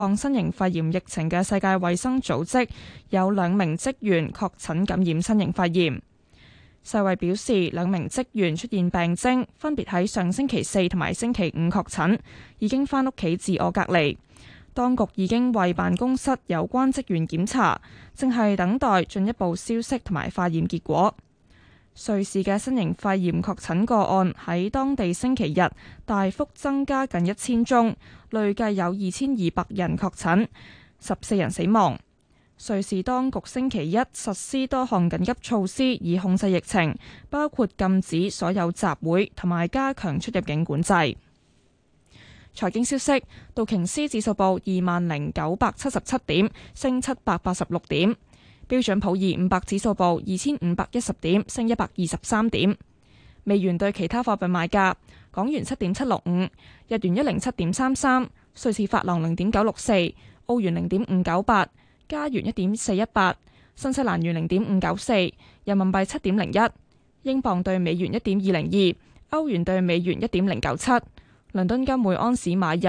抗新型肺炎疫情嘅世界衛生組織有2名職員確診感染新型肺炎。世衛表示，2名職員出現病徵，分別喺上星期4同埋星期5確診，已經返屋企自我隔離。當局已經為辦公室有關職員檢查，正係等待進一步消息同埋化驗結果。瑞士嘅新型肺炎確診個案喺當地星期日大幅增加近1000宗，累計有2200人確診，14人死亡。瑞士當局星期一實施多項緊急措施以控制疫情，包括禁止所有集會同埋加強出入境管制。財經消息，道瓊斯指數報20,977點，升786點。標準普爾500指數報2510點，升123點。美元對其他貨幣賣價：港元7.765，日元107.33，瑞士法郎0.964，澳元0.598，加元1.418，新西蘭元0.594，人民幣7.01，英鎊對美元1.202，歐元對美元1.097。倫敦金每安士買入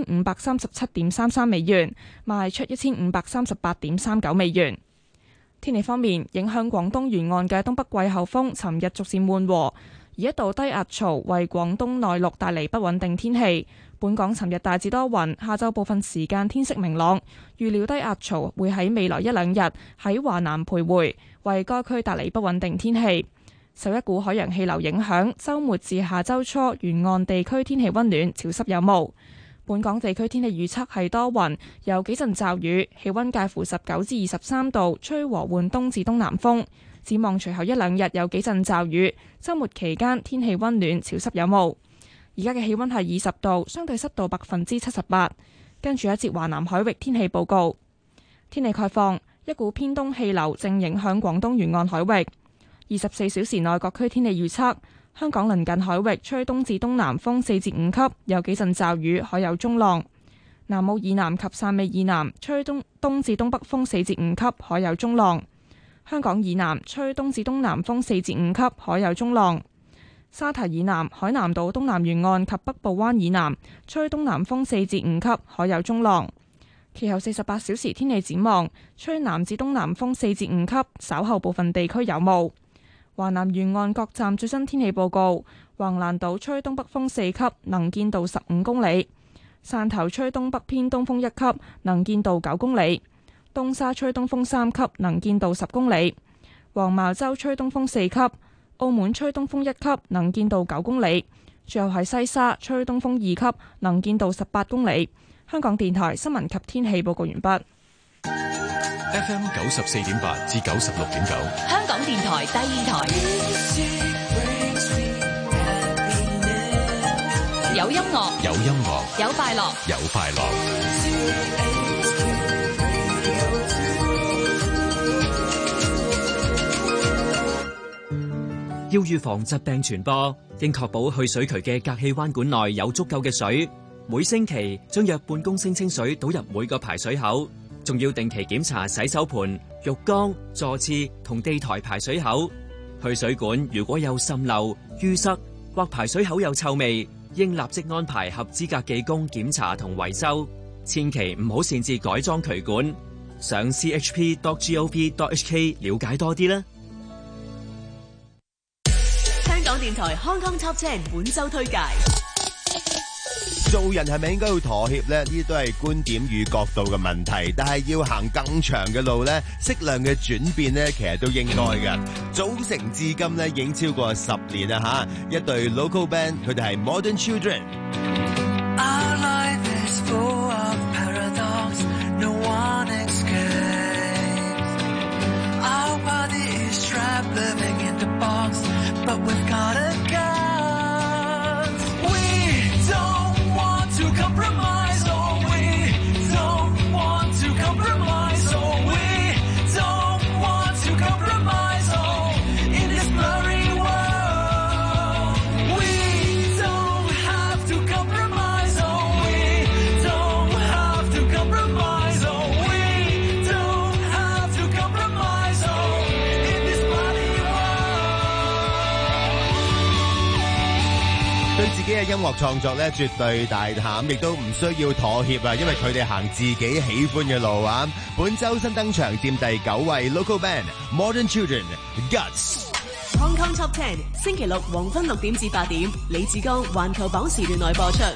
1537.33美元，賣出1538.39美元。天氣方面，影響廣東沿岸嘅東北季候風尋日逐漸緩和，而一道低壓槽為廣東內陸帶嚟不穩定天氣。本港尋日大致多雲，下晝部分時間天色明朗，預料低壓槽會喺未來1-2日喺華南徘徊，為該區帶嚟不穩定天氣。受一股海洋氣流影響，週末至下週初沿岸地區天氣溫暖，潮濕有霧。本港地區天氣預測係多雲，有幾陣驟雨，氣溫介乎19至23度，吹和緩東至東南風。展望隨後1-2日有幾陣驟雨，週末期間天氣溫暖，潮濕有霧。而家嘅氣溫係20度，相對濕度78%。跟住一節華南海域天氣報告。天氣概況，一股偏東氣流正影響廣東沿岸海域。24小時內各區天氣預測：香港鄰近海域吹東至東南風4至5級，有幾陣驟雨，海有中浪；南澳以南及汕尾以南吹東至東北風4至5級，海有中浪；香港以南吹東至東南風4至5級，海有中浪；沙堤以南、海南島東南沿岸及北部灣以南吹東南風4至5級，海有中浪。其後48小時天氣展望：吹南至東南風4至5級，稍後部分地區有霧。華南沿岸各站最新天氣報告：橫瀾島吹東北風4級，能見度15公里；汕頭吹東北偏東風1級，能見度9公里；東沙吹東風3級，能見度10公里；黃茅洲吹東風4級；澳門吹東風1級，能見度9公里；最後係西沙吹東風2級，能見度18公里。香港電台新聞及天氣報告完畢。 FM 94.8至96.9， 香港電台第2台，有音樂， 有音樂， 有快樂， 有快樂。 要預防疾病傳播，應確保去水渠嘅隔氣彎管內有足夠嘅水。每星期將約半公升清水倒入每個排水口，仲要定期檢查洗手盆、浴缸、坐廁同地台排水口。去水管如果有滲漏、淤塞或排水口有臭味，應立即安排合資格技工檢查同維修。千祈唔好擅自改裝渠管。上 chp.gov.hk 了解多啲啦。 香港電台 Hong Kong Top 10本周推介。 做人係咪應該要妥協呢？呢啲都係觀點與角度嘅問題，但係要行更長嘅路呢，適量嘅轉變呢，其實都應該嘅。組成至今呢，已經超過10年啦吓，一隊 local band， 佢哋係 Modern Children。Our life is full of paradox, no one escapes. Our body is trapped living in the box, but we've got a compromise, oh we don't want to compromise, oh we don't want to compromise, oh in this blurry world we don't have to compromise. 音樂創作咧絕對大膽，亦都唔需要妥協啊，因為佢哋行自己喜歡嘅路啊。本周新登場佔第9位 Local Band Modern Children Guts。 Hong Kong Top 10星期六黃昏6點至8點，李志剛環球榜時段內播出。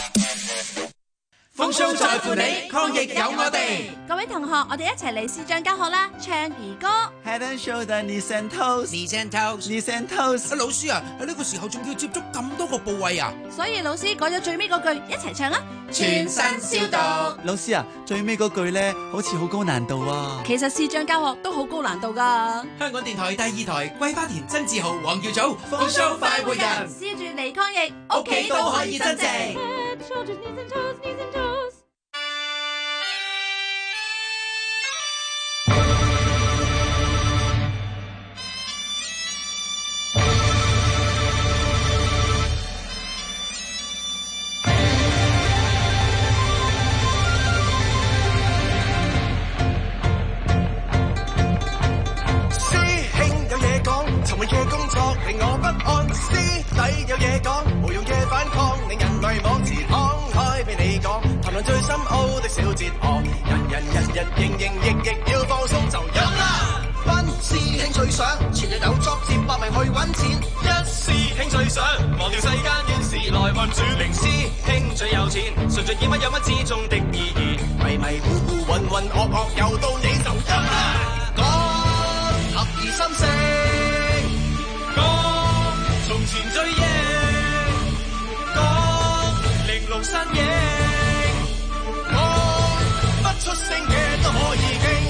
風騷在乎你，抗疫有我哋。 各位同學，我哋一齊嚟視像教學啦，唱兒歌。 Head and shoulder, knees and toes, knees and toes, knees and toes。老師啊，喺呢個時候仲要接觸咁多個部位啊？ 所以老師改咗最尾嗰句，一齊唱啊！ 全身消毒。老師啊，最尾嗰句咧，好似好高難度啊。 其實視像教學都好高難度噶。 香港電台第2台，桂花田、曾志豪、黃耀祖，風騷快活人， 試住嚟抗疫， 屋企都可以真正。 令我不安，師弟有嘢講，無用嘅反抗，令人迷惘時慷慨俾你講，談論最深奧的小哲學，人日營役要放鬆就飲啦。班師兄最想，全日有作接百名去揾錢，一師兄最想，忘掉世間怨事來運轉，零師兄最有錢，順序以乜有乜之中的意義，迷糊混噩又到你就飲啦。講合二心聲。從前最贏，講玲瓏身影，講不出聲嘅都可以傾。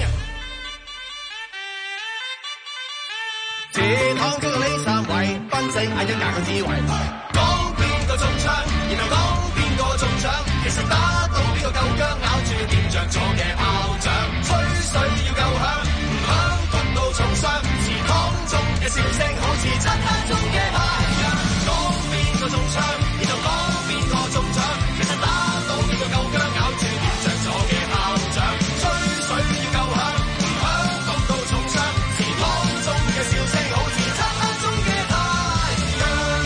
健康經過呢3位，賓正嗌一架個智慧，講邊個中槍，然後講邊個中獎，其實打到邊個夠薑，咬住點着咗嘅炮仗，吹水要夠響，唔響焗到重傷，祠堂中嘅笑聲好似漆黑中嘅太陽，講邊個中槍，然後講邊個中獎，其實打到邊個夠薑，咬住點着咗嘅炮仗，吹水要夠響，唔響焗到重傷，祠堂中嘅笑聲好似漆黑中嘅太陽。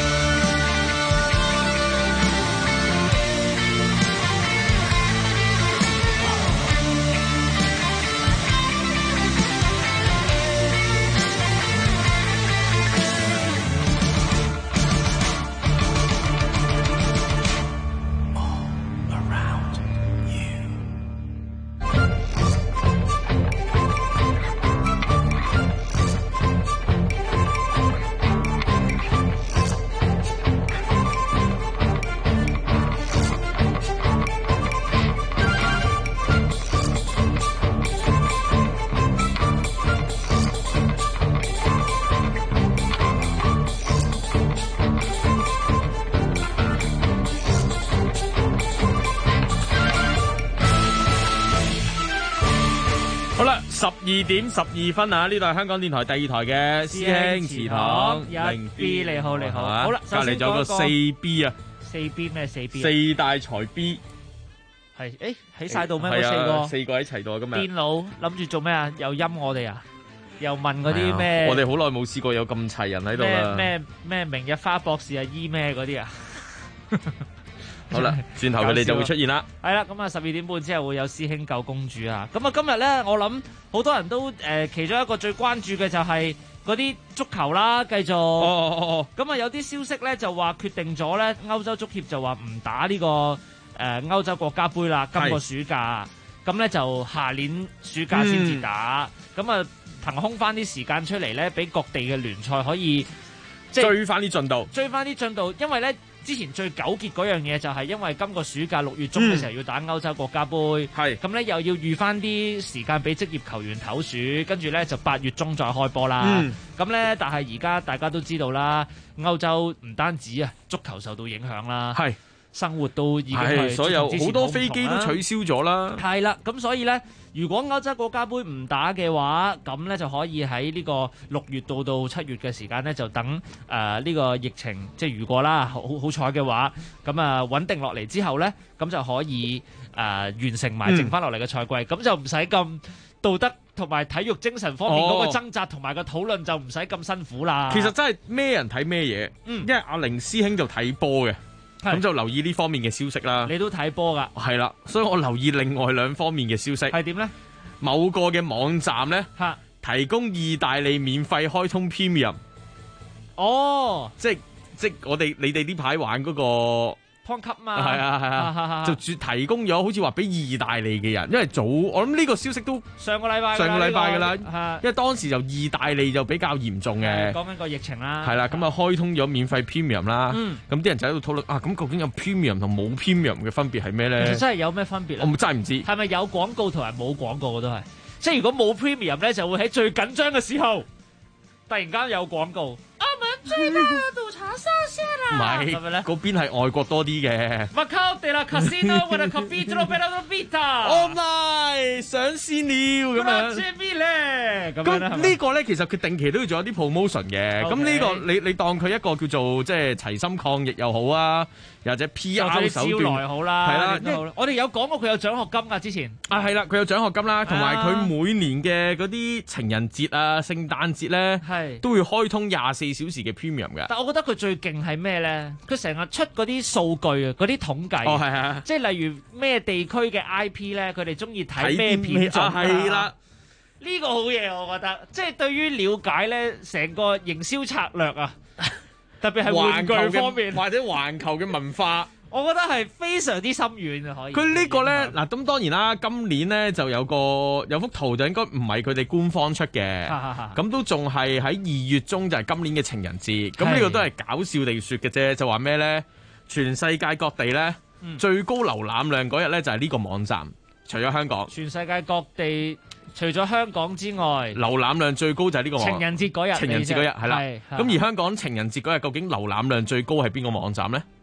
12點12分啊！呢度係香港電台第2台嘅師兄祠堂 1B，你好你好，好啦， 隔離仲有個4B 啊 ，4B 咩4B？ 四大才 B 係喺晒度咩？嗰 4個喺齊度啊！今日電腦諗住做咩啊？又陰我哋啊？又問嗰啲咩？ 我哋好耐冇試過有咁齊人喺度啦！ 咩明日花博士啊？醫咩嗰啲啊？ 好啦，轉頭佢哋就會出現啦。 係啦，咁啊12點半之後會有師兄救公主啊。咁啊今日咧，我諗好多人都其中一個最關注嘅就係嗰啲足球啦，繼續。咁啊有啲消息咧就話決定咗咧，歐洲足協就話唔打呢個歐洲國家杯啦，今個暑假。咁咧就下年暑假先至打。咁啊騰空翻啲時間出嚟咧，俾各地嘅聯賽可以追翻啲進度。追翻啲進度，因為咧。之前最糾結嗰樣嘢就係因為今個暑假6月中嘅時候要打歐洲國家杯，咁咧又要預翻啲時間俾職業球員唞暑，跟住咧就8月中再開波啦。咁咧，但係而家大家都知道啦，歐洲唔單止啊足球受到影響啦，生活都已經係所有好多飛機都取消咗啦。 係啦，咁所以咧，如果歐洲國家杯唔打嘅話，咁咧就可以喺呢個6月到7月嘅時間咧，就等呢個疫情即係如果啦，好彩嘅話，咁啊穩定落嚟之後咧，咁就可以完成埋剩翻落嚟嘅賽季，咁就唔使咁道德同埋體育精神方面嗰個掙扎同埋個討論就唔使咁辛苦啦。 其實真係咩人睇咩嘢，因為阿凌師兄就睇波嘅。 咁就留意呢方面嘅消息啦。 你都睇波㗎？ 係啦，所以我留意另外兩方面嘅消息。 係點咧？ 某個嘅網站咧，提供意大利免費開通 Premium。 哦， 即你哋呢排玩嗰個。 湯級嘛， 係啊，就提供咗，好似話俾意大利嘅人，因為我諗呢個消息都上個禮拜㗎啦，因為當時就意大利就比較嚴重嘅， 講緊個疫情啦， 係啦，咁啊開通咗免費 Premium 啦，咁啲人就喺度討論咁究竟有 Premium 同冇 Premium 嘅分別係咩咧？ 其實真係有咩分別咧？ 我真係唔知， 係咪有廣告同埋冇廣告都係？即係如果冇 Premium 咧，就會喺最緊張嘅時候突然間有廣告。最大嘅賭場上線啦！ 唔係，嗰邊係外國多啲嘅。 Macau de la Casino with a Capitolo Bella Vita。 Oh my！上線了咁樣。咁呢個咧，其實佢定期都要做一啲 promotion 嘅。咁呢個你當佢一個叫做即係齊心抗疫又好啊，或者 PR 手段好啦， 係啦。 我哋有講過佢有獎學金㗎之前。 係啦，佢有獎學金啦，同埋佢每年嘅嗰啲情人節啊、聖誕節咧，都會開通24小時嘅 Premium 嘅。 但我覺得佢最勁係咩咧？佢成日出嗰啲數據啊，嗰啲統計。 哦，係啊。即係例如咩地區嘅 IP 咧，佢哋中意睇咩片種啊？ 係啦。 呢個好嘢，我覺得，即係對於了解咧成個營銷策略啊，特別係玩具方面或者環球嘅文化。 我覺得係非常之深遠啊！可以。 佢呢個咧嗱，咁當然啦，今年咧就有幅圖就應該唔係佢哋官方出嘅，咁都仲係喺2月中就係今年嘅情人節。咁呢個都係搞笑地説嘅啫，就話咩咧？全世界各地咧最高瀏覽量嗰日咧就係呢個網站，除咗香港。 全世界各地除咗香港之外， 瀏覽量最高就係呢個網站。 情人節嗰日。 情人節嗰日係啦。咁而香港情人節嗰日究竟瀏覽量最高係邊個網站咧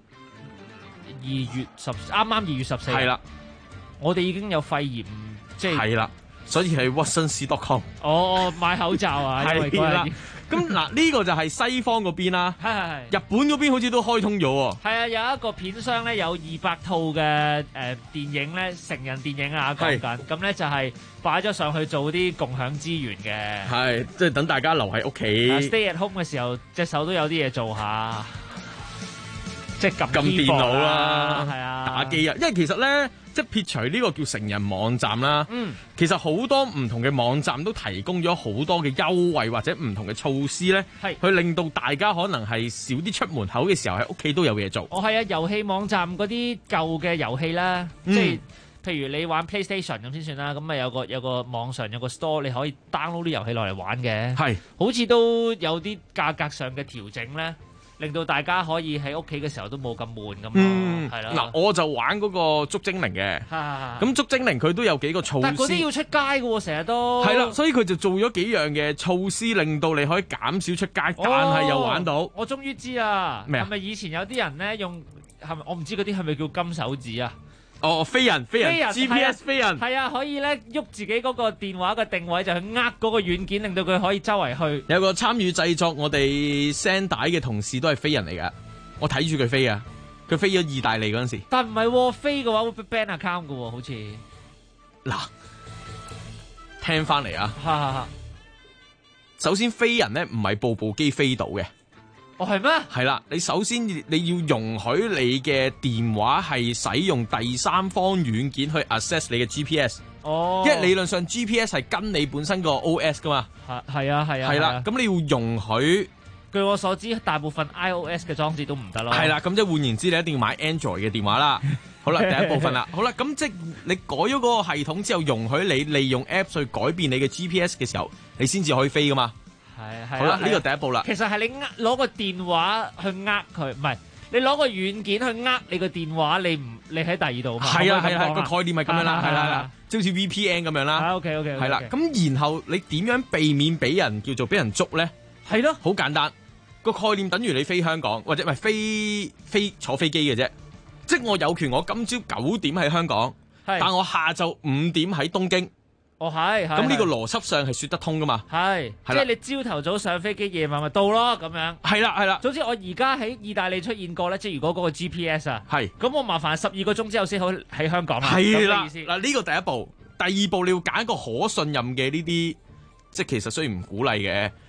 ？2月14，啱啱2月14。係啦，我哋已經有肺炎，即係。 係啦，所以係 watsons.com。 哦，買口罩啊， 係啦。咁嗱，呢個就係西方嗰邊啦。 係。 日本嗰邊好似都開通咗喎。 係啊，有一個片商咧，有200套嘅電影咧，成人電影啊講緊，咁咧就係擺咗上去做啲共享資源嘅。 係，即係等大家留喺屋企。 Stay at home 嘅時候，隻手都有啲嘢做下。即係撳電腦啦， 係啊， 打機啊，因為其實咧，即係撇除呢個叫成人網站啦，其實好多唔同嘅網站都提供咗好多嘅優惠或者唔同嘅措施咧，去令到大家可能係少啲出門口嘅時候喺屋企都有嘢做。 係啊，遊戲網站嗰啲舊嘅遊戲啦，即係譬如你玩 PlayStation 咁先算啦，咁咪有個網上有個 store 你可以 download 啲遊戲落嚟玩嘅，好似都有啲價格上嘅調整咧。令到大家可以喺屋企嘅時候都冇咁悶咁咯，係啦。 嗱，我就玩嗰個捉精靈嘅，咁捉精靈佢都有幾個措施。 但係嗰啲要出街嘅喎，成日都。係啦， 所以佢就做咗幾樣嘅措施，令到你可以減少出街，但係又玩到。 我終於知啦， 咩啊？ 係咪以前有啲人咧用係咪？我唔知嗰啲係咪叫金手指啊？ 飛人 GPS 飛人係啊，可以咧喐自己嗰個電話嘅定位，就去嗰個軟件，令到佢可以周圍去。 有個參與製作我哋聲帶嘅同事都係飛人嚟噶，我睇住佢飛啊，佢飛咗意大利嗰陣時。 但唔係飛嘅話會 ban account 嘅喎，好似嗱聽翻嚟啊。首先飛人咧唔係部機飛到嘅。 哦，係咩？ 係啦，你首先你要容許你嘅電話係使用第三方軟件去 access 你嘅 GPS。哦，因為理論上 GPS 係跟你本身個 OS 噶嘛。 係啊。係啦，咁你要容許。 據我所知，大部分 iOS 嘅裝置都唔得咯。 係啦，咁即係換言之，你一定要買 Android 嘅電話啦。好啦，第一部分啦。好啦，咁即係你改咗嗰個系統之後，容許你利用 Apps 去改變你嘅 GPS 嘅時候，你先至可以飛噶嘛。係好啦，呢個第一步啦。 其實係你攞個電話去佢，唔係你攞個軟件去你個電話，你喺第二度嘛？ 係啊，個概念係咁樣啦，係啦，即好似 VPN 咁樣啦。 OK， 係啦。咁然後你點樣避免俾人俾人捉咧？ 係咯， 好簡單，個概念等於你飛香港或者唔係飛坐飛機嘅啫。即係我有權，我今朝9點喺香港，但我下晝5點喺東京。 哦，係， 咁呢個邏輯上係說得通噶嘛？ 係，即係你朝頭早上飛機，夜晚咪到咯，咁樣。係啦。總之我而家喺意大利出現過咧，即係如果嗰個 GPS 啊，係，咁我麻煩12個鐘之後先好喺香港啦。係啦， 嗱呢個第一步，第二步你要揀一個可信任嘅呢啲，即係其實雖然唔鼓勵嘅，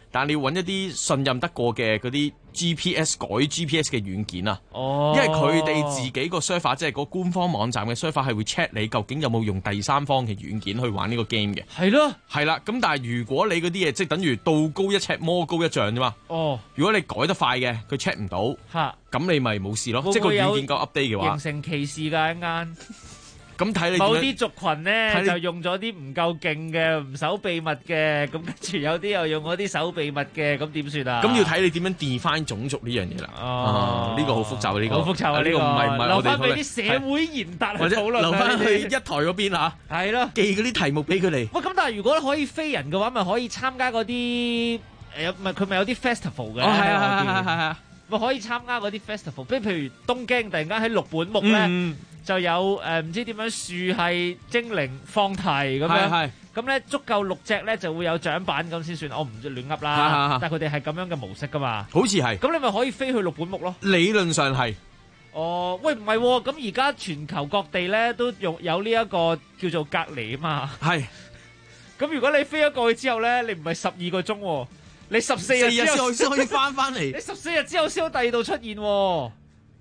但係你要揾一啲信任得過嘅嗰啲 GPS 改 GPS 嘅軟件啊。 哦， 因為佢哋自己個 server 即係個官方網站嘅 server 係會 check 你究竟有冇用第三方嘅軟件去玩呢個 game 嘅。 係咯， 係啦。咁但係如果你嗰啲嘢即係等於道高一尺魔高一丈啫嘛。 哦， 如果你改得快嘅，佢 check 唔到， 嚇， 咁你咪冇事咯。 會唔會即係個軟件夠 update 嘅話， 形成歧視㗎一間。 咁睇你某啲族群咧睇你就用咗啲唔夠勁嘅，唔守秘密嘅，咁跟住有啲又用嗰啲守秘密嘅，咁點算啊？ 咁要睇你點樣 define 種族呢樣嘢啦。 哦， 呢個好複雜啊！呢個好複雜啊！呢呢個唔係個留翻俾我哋啲社會賢達去或者討論啊留翻呢啲去一台嗰邊嚇。 係咯， 寄嗰啲題目俾佢哋。 喂，咁但係如果可以飛人嘅話，咪可以參加嗰啲咪佢咪有啲 festival 嘅？ 哦，係啊，係啊。 咪可以參加嗰啲 festival，譬如東京突然間喺六本木咧。就有唔知點樣樹係精靈放題咁樣，咁咧足夠6隻咧就會有獎品咁先算，我唔知亂噏啦。但係佢哋係咁樣嘅模式噶嘛， 好似係。 咁你咪可以飛去六本木咯。 理論上係。 哦，喂，唔係喎，咁而家全球各地咧都有呢一個叫做隔離啊嘛。 係。咁如果你飛咗過去之後咧，你唔係12個鐘喎，你14日之後先可以翻嚟。 你14日之後先喺第二度出現喎。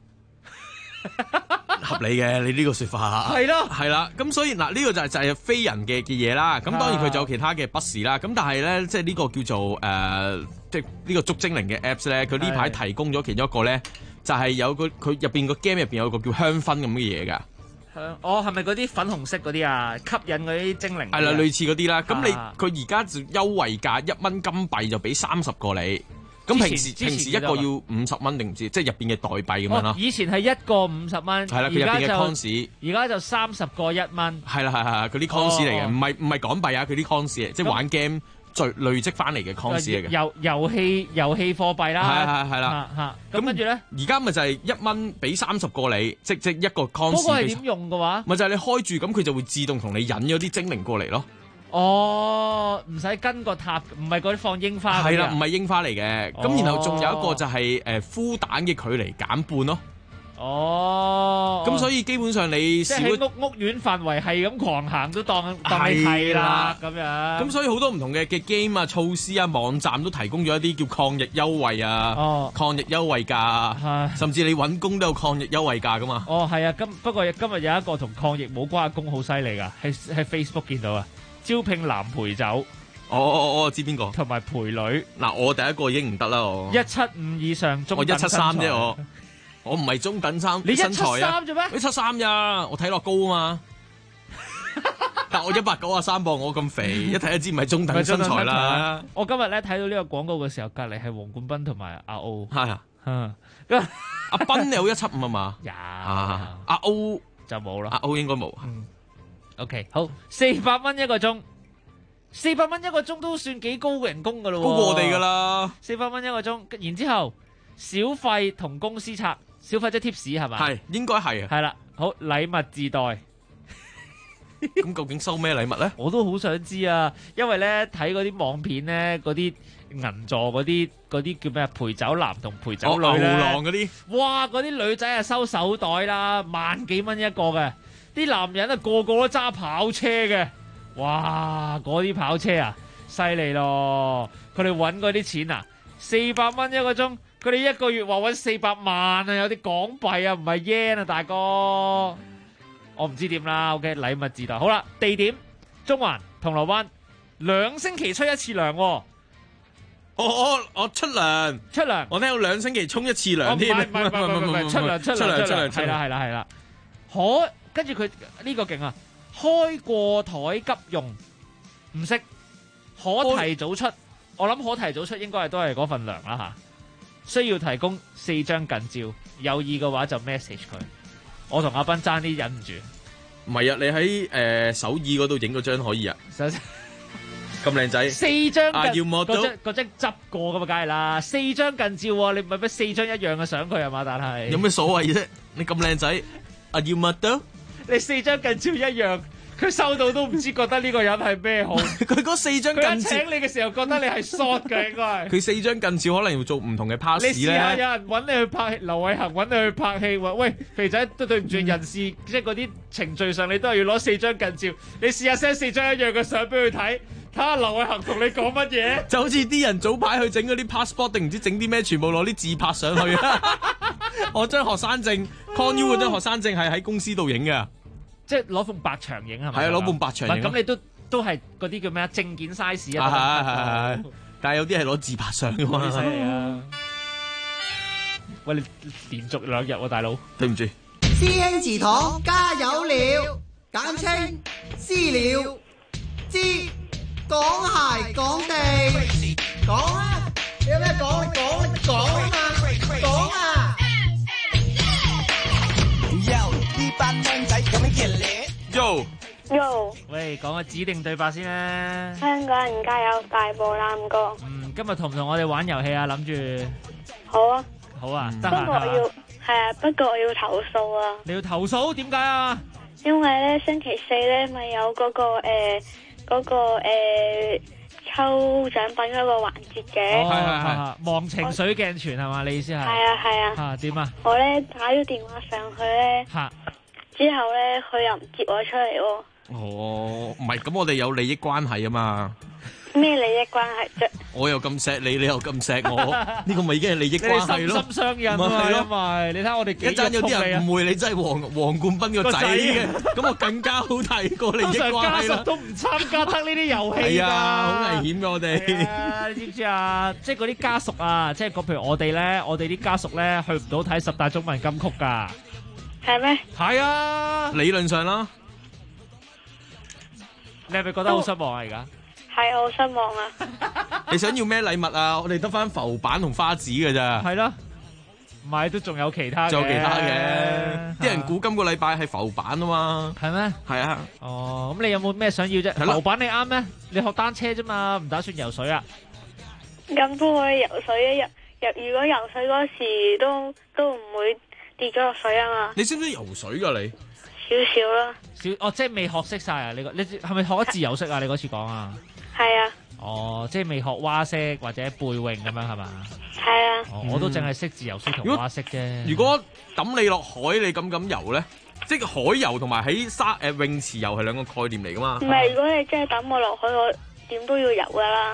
合理嘅，你呢個說法係咯， 係啦，咁所以嗱呢個就係非人嘅嘢啦。咁當然佢仲有其他嘅不是啦。咁但係咧，即係呢個叫做即係呢個捉精靈嘅 Apps 咧，佢呢排提供咗其中一個咧，就係有佢入邊個 game 入邊有個叫香薰咁嘅嘢㗎。 哦，係咪嗰啲粉紅色嗰啲啊？吸引嗰啲精靈？ 係啦，類似嗰啲啦。咁佢而家就優惠價1蚊金幣就俾30個你。咁平時一個要50蚊定唔知，即係入邊嘅代幣咁樣咯。 以前係一個50蚊， 係啦，佢入邊嘅 cons， 而家就30個1蚊。 係啦，係佢啲 cons 嚟嘅，唔係港幣啊，佢啲 cons 嚟，即係玩 game 累積翻嚟嘅 cons 嚟嘅。 遊戲貨幣啦， 係啦。 咁跟住咧， 而家咪就係1蚊俾30個你，即一個 cons。 嗰個係點用嘅話？ 咪就係你開住咁，佢就會自動同你引咗啲精靈過嚟咯。 哦，唔使跟個塔，唔係嗰啲放櫻花。 係啦，唔係櫻花嚟嘅。咁然後仲有一個就係孵蛋嘅距離減半咯。 哦， 咁所以基本上你即係喺屋苑範圍係咁狂行都當你係啦咁樣。 咁所以好多唔同嘅 game 啊、措施啊、網站都提供咗一啲叫抗疫優惠啊、抗疫優惠價，甚至你揾工都有抗疫優惠價噶嘛。 哦，係啊，不過今日有一個同抗疫冇關嘅工好犀利噶，喺 Facebook 見到啊。招聘男陪酒， 我知邊個， 同埋陪女。 嗱，我第一個已經唔得啦，我 175以上中等身材。 我173啫，我唔係中等身。 你173啫咩？ 你73咋？我睇落高啊嘛。但我193磅，我咁肥，一睇就知唔係中等身材啦。 我今日咧睇到呢個廣告嘅時候，隔籬係黃冠斌同埋阿 O。 係啊，阿斌有175啊嘛？ 有。 阿 O 就冇啦。 阿 O 應該冇。 OK， 好，400蚊一個鐘，400蚊一個鐘都算幾高人工噶咯， 高過我哋噶啦。 400蚊一個鐘，然之後小費同公司拆，小費即係 tips 係咪？ 係，應該係啊。 係啦，好，禮物自帶。 咁究竟收咩禮物咧？ 我都好想知啊，因為咧睇嗰啲網片咧，嗰啲銀座嗰啲叫咩啊？陪酒男同陪酒女咧， 牛郎嗰啲， 哇！嗰啲女仔啊收手袋啦，1萬幾蚊一個嘅。啲男人啊，個個都揸跑車嘅，哇！嗰啲跑車啊，犀利咯！佢哋揾嗰啲錢啊，400蚊一個鐘，佢哋一個月話揾400萬啊，有啲港幣啊，唔係 yen 啊，大哥，我唔知點啦。OK， 禮物自帶，好啦，地點中環、銅鑼灣，2星期出一次糧喎。 我出糧，我聽到2星期沖一次糧添， 唔係出糧，係啦，跟住佢呢個勁啊！開過台急用，唔識可提早出，我諗可提早出應該都係嗰份糧啦嚇。需要提供4張近照，有意嘅話就 message 佢。我同阿斌爭啲忍唔住。 唔係啊，你喺首爾嗰度影嗰張可以啊，咁靚仔。 4張要摸到嗰張執過㗎嘛，梗係啦。4張近照喎，你唔係咩4張一樣嘅相佢係嘛？但係有咩所謂啫？你咁靚仔，要摸到？ 你4張近照一樣，佢收到都唔知覺得呢個人係咩好。 佢嗰4張近照， 佢一請你嘅時候覺得你係 short 嘅應該係。 佢4張近照可能要做唔同嘅 pass 咧。 你試下有人揾你去拍戲，劉偉恒揾你去拍戲話：喂，肥仔都對唔住人事，即係嗰啲程序上你都係要攞4張近照。你試下 send 4張一樣嘅相俾佢睇， 睇下劉偉恒同你講乜嘢？ 就好似啲人早排去整嗰啲 passport 定唔知整啲咩，全部攞啲自拍上去啊！我張學生證 Con U 嗰張學生證係喺公司度影嘅， 即係攞埲白牆影係咪？ 係啊，攞埲白牆影。 咁你都係嗰啲叫咩啊？證件 size 啊， 係，但係有啲係攞自拍相嘅嘛。 犀利啊！喂，你連續2日喎，大佬。 對唔住。 師兄祠堂加油了，簡稱私了。知講鞋講地，講啊！有咩講？講啊嘛！講啊！ 呢班靚仔咁樣嘅咧。 Yo， 喂，講個指定對白先啦。 香港人加油，大步攬過。 今日同唔同我哋玩遊戲啊？諗住。 好啊。 好啊， 不過我要投訴啊。 你要投訴？點解啊？ 因為咧星期4咧咪有嗰個抽獎品嗰個環節嘅。 係。忘情水鏡泉係嘛？你意思係？ 係啊。 點啊？ 我咧打咗電話上去咧。之後咧，佢又唔接我出嚟喎。 哦，唔係，咁我哋有利益關係啊嘛。 咩利益關係啫？ 我又咁錫你，你又咁錫我，呢個咪已經係利益關係咯。 心心相印啊嘛，因為你睇我哋一陣有啲人誤會你真係黃冠斌個仔嘅，咁我更加好睇過利益關係啦。 家屬都唔參加得呢啲遊戲㗎， 好危險㗎我哋。 你知唔知啊？即係嗰啲家屬啊，即係譬如我哋咧，我哋啲家屬咧去唔到睇10大中文金曲㗎。 係咩？ 係啊， 理論上啦。 你係咪覺得好失望啊？而家係好失望啊！ 你想要咩禮物啊？我哋得翻浮板同花紙㗎咋。 係咯，唔係都仲有其他嘅。 仲有其他嘅，啲人估今個禮拜係浮板啊嘛。 係咩？係啊。 哦，咁你有冇咩想要啫？浮板你啱咩？你學單車啫嘛，唔打算游水啊？ 咁都可以游水啊！如果游水嗰時都唔會跌咗落水啊嘛！ 你識唔識游水噶你？ 少少啦。 即係未學識晒啊！你係咪學咗自由式啊？你嗰次講啊？ 係啊。 哦，即係未學蛙式或者背泳咁樣係嘛？ 係啊。 我都淨係識自由式同蛙式啫。 如果抌你落海，你敢游咧？即係海游同埋喺泳池游係兩個概念嚟噶嘛？ 唔係，如果你真係抌我落海，我點都要游噶啦。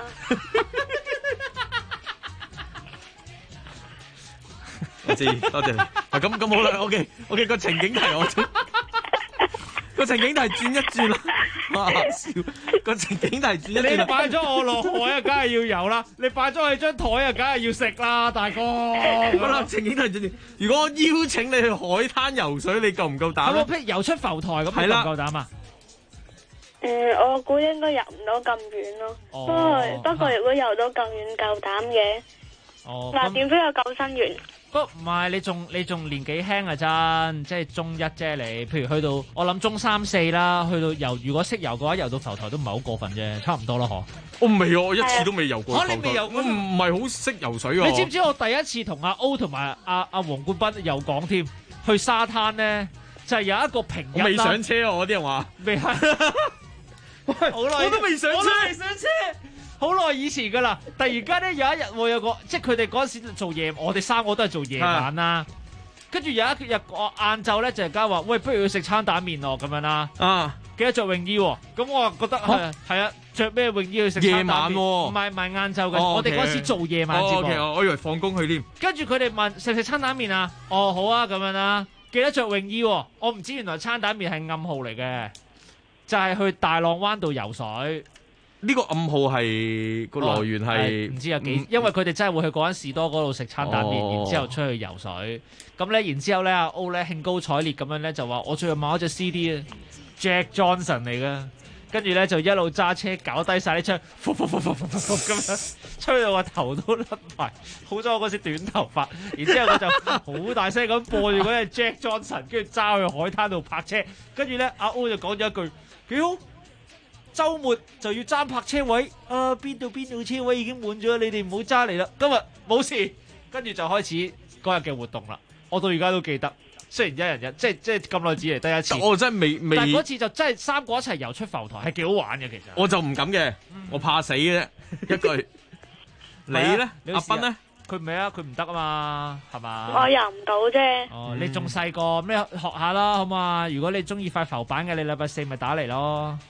我知，多謝你。咁好啦，OK，個情景題個情景題轉一轉啦，笑個情景題轉一轉。 你擺咗我落海啊，梗係要游啦；你擺咗喺張台啊，梗係要食啦，大哥。 好啦，情景題轉。如果我邀請你去海灘游水，你夠唔夠膽？ 譬如游出浮台咁，你夠唔夠膽啊？ 我估應該游唔到咁遠咯。不過如果游到咁遠，夠膽嘅。嗱，點都有救生員。 不唔係，你仲年紀輕啊真，即係中1啫你。譬如去到我諗中3、4啦，去到游，如果識游嘅話，游到浮台都唔係好過分啫，差唔多啦嗬。 我未，我一次都未游過浮台。 你未游過？ 我唔係好識游水啊。 你知唔知我第一次同阿 O 同埋阿黃冠斌又講添，去沙灘咧就係有一個平日。 我未上車我啲人話。 未係。好耐。我都未上車。好耐以前噶啦，突然間咧有一日會有個，即係佢哋嗰陣時做夜，我哋3個都係做夜晚啦。跟住有一日我晏晝咧就係家話，喂，不如去食餐蛋麵咯咁樣啦。記得着泳衣喎。咁我覺得係啊，着咩泳衣去食餐蛋麵？唔係晏晝嘅，我哋嗰時做夜晚節目。 我以為放工去添。 跟住佢哋問食唔食餐蛋麵啊？哦，好啊，咁樣啦。記得着泳衣喎。我唔知原來餐蛋麵係暗號嚟嘅，就係去大浪灣度游水。 呢個暗號係個來源係唔知有幾，因為佢哋真係會去嗰間士多嗰度食餐蛋麵，然之後出去游水。咁咧，然之後咧，阿 O 咧興高采烈咁樣咧就話：我最近買咗隻 CD 啊 ，Jack Johnson 嚟㗎。跟住咧就一路揸車搞低晒啲槍，咁樣吹到個頭都甩埋。好彩我嗰時短頭髮，然之後佢就好大聲咁播住嗰隻 Jack Johnson，跟住揸去海灘度泊車。跟住咧，阿 O 就講咗一句幾好。週末就要爭泊車位，邊度車位已經滿咗，你哋唔好揸嚟啦。今日冇事，跟住就開始嗰日嘅活動啦。我到而家都記得，雖然一人一，即係咁耐只嚟得一次。 我真係未， 但係嗰次就真係3個一齊游出浮台，係幾好玩嘅其實。 我就唔敢嘅，我怕死嘅啫。一句，你咧，阿斌咧， 佢唔係啊，佢唔得啊嘛，係嘛？ 我游唔到啫。 哦，你仲細個，咩學下啦，好嘛？如果你中意塊浮板嘅，你禮拜4咪打嚟咯。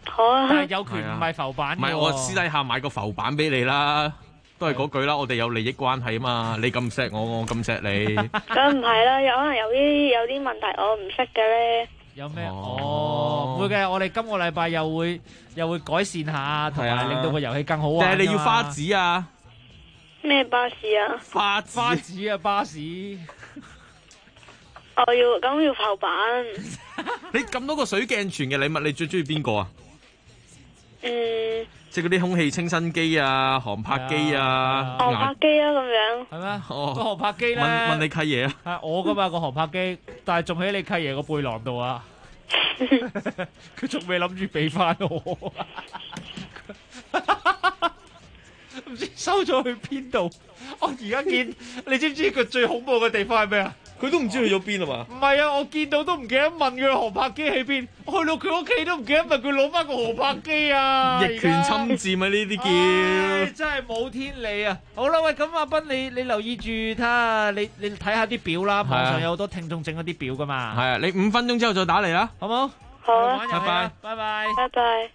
好啊。 但係有權唔係浮板嘅喎。 唔係我私底下買個浮板俾你啦，都係嗰句啦。我哋有利益關係啊嘛，你咁錫我，我咁錫你。 咁唔係啦，有可能有啲問題我唔識嘅咧。 有咩？唔會嘅，我哋今個禮拜又會改善下，同埋令到個遊戲更好玩。 但係你要花紙啊？ 咩巴士啊？ 花紙啊，巴士。 我要浮板。 你咁多個水鏡泉嘅禮物，你最中意邊個啊？即係嗰啲空氣清新機啊、航拍機啊、 航拍機啊咁樣。 係咩？個航拍機咧？ 問你契爺啊？ 係我噶嘛個航拍機，但係仲喺你契爺個背囊度啊！佢仲未諗住俾翻我，唔知收咗去邊度。我而家見你知唔知佢最恐怖嘅地方係咩啊？ 佢都唔知去咗邊啊嘛？ 唔係啊，我見到都唔記得問佢航拍機喺邊，去到佢屋企都唔記得問佢攞翻個航拍機啊！ 逆權侵佔啊！呢啲叫真係冇天理啊！好啦，喂，咁阿斌你留意住睇下，你睇下啲表啦，網上有好多聽眾整嗰啲表噶嘛。 係啊，你5分鐘之後再打嚟啦，好冇？ 好啊， 拜拜， 拜拜， 拜拜。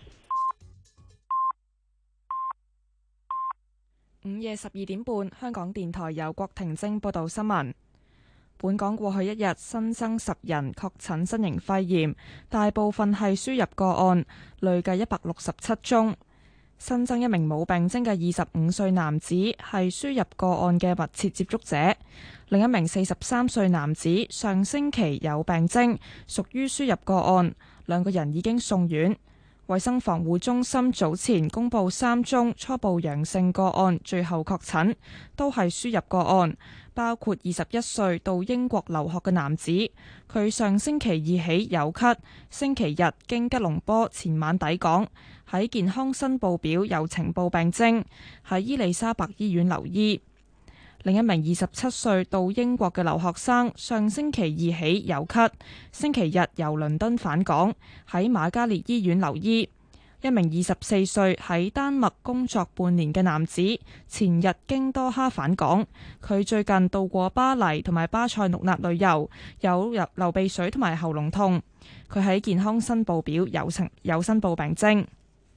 午夜12點半，香港電台由郭婷晶報道新聞。本港過去一日新增10人確診新型肺炎，大部分係輸入個案，累計167宗。新增一名冇病徵嘅25歲男子係輸入個案嘅密切接觸者，另一名43歲男子上星期有病徵，屬於輸入個案，兩個人已經送院。衛生防護中心早前公布3宗初步陽性個案，最後確診都係輸入個案，包括21歲到英國留學嘅男子，佢上星期2起有咳，星期日經吉隆坡前晚抵港，喺健康申報表有呈報病徵，喺伊利沙伯醫院留醫。另一名27歲到英國嘅留學生，上星期2起有咳，星期日由倫敦返港，喺瑪嘉烈醫院留醫。一名24歲喺丹麥工作半年嘅男子，前日經多哈返港，佢最近到過巴黎同埋巴塞隆納旅遊，有流鼻水同埋喉嚨痛，佢喺健康申報表有申報病徵。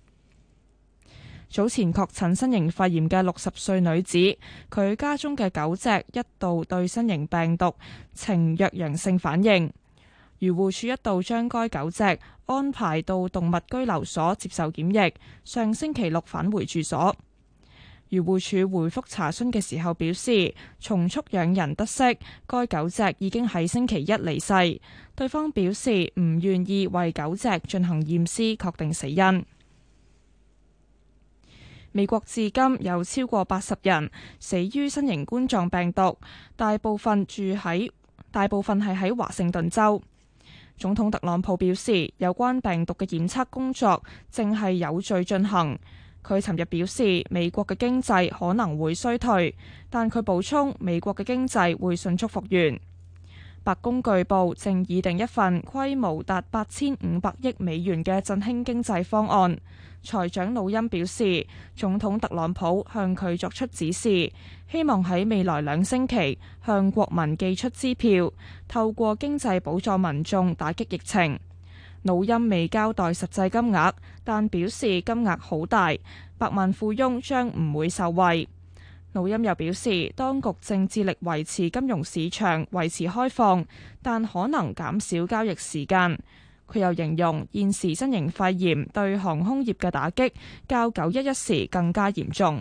早前確診新型肺炎嘅60歲女子，佢家中嘅狗隻一度對新型病毒呈弱陽性反應，漁護署一度將該狗隻安排到動物居留所接受檢疫，上星期6返回住所。漁護署回覆查詢嘅時候表示，從畜養人得悉，該狗隻已經喺星期1離世，對方表示唔願意為狗隻進行驗屍確定死因。美國至今有超過80人死於新型冠狀病毒，大部分係喺華盛頓州。總統特朗普表示，有關病毒嘅檢測工作正係有序進行。佢尋日表示，美國嘅經濟可能會衰退，但佢補充，美國嘅經濟會迅速復原。白宮據報正擬定一份規模達8500億美元嘅振興經濟方案。財長魯欽表示，總統特朗普向佢作出指示，希望喺未來2星期向國民寄出支票，透過經濟補助民眾打擊疫情。魯欽未交代實際金額，但表示金額好大，百萬富翁將唔會受惠。魯欽又表示，當局正致力維持金融市場維持開放，但可能減少交易時間。佢又形容現時新型肺炎對航空業嘅打擊較911時更加嚴重。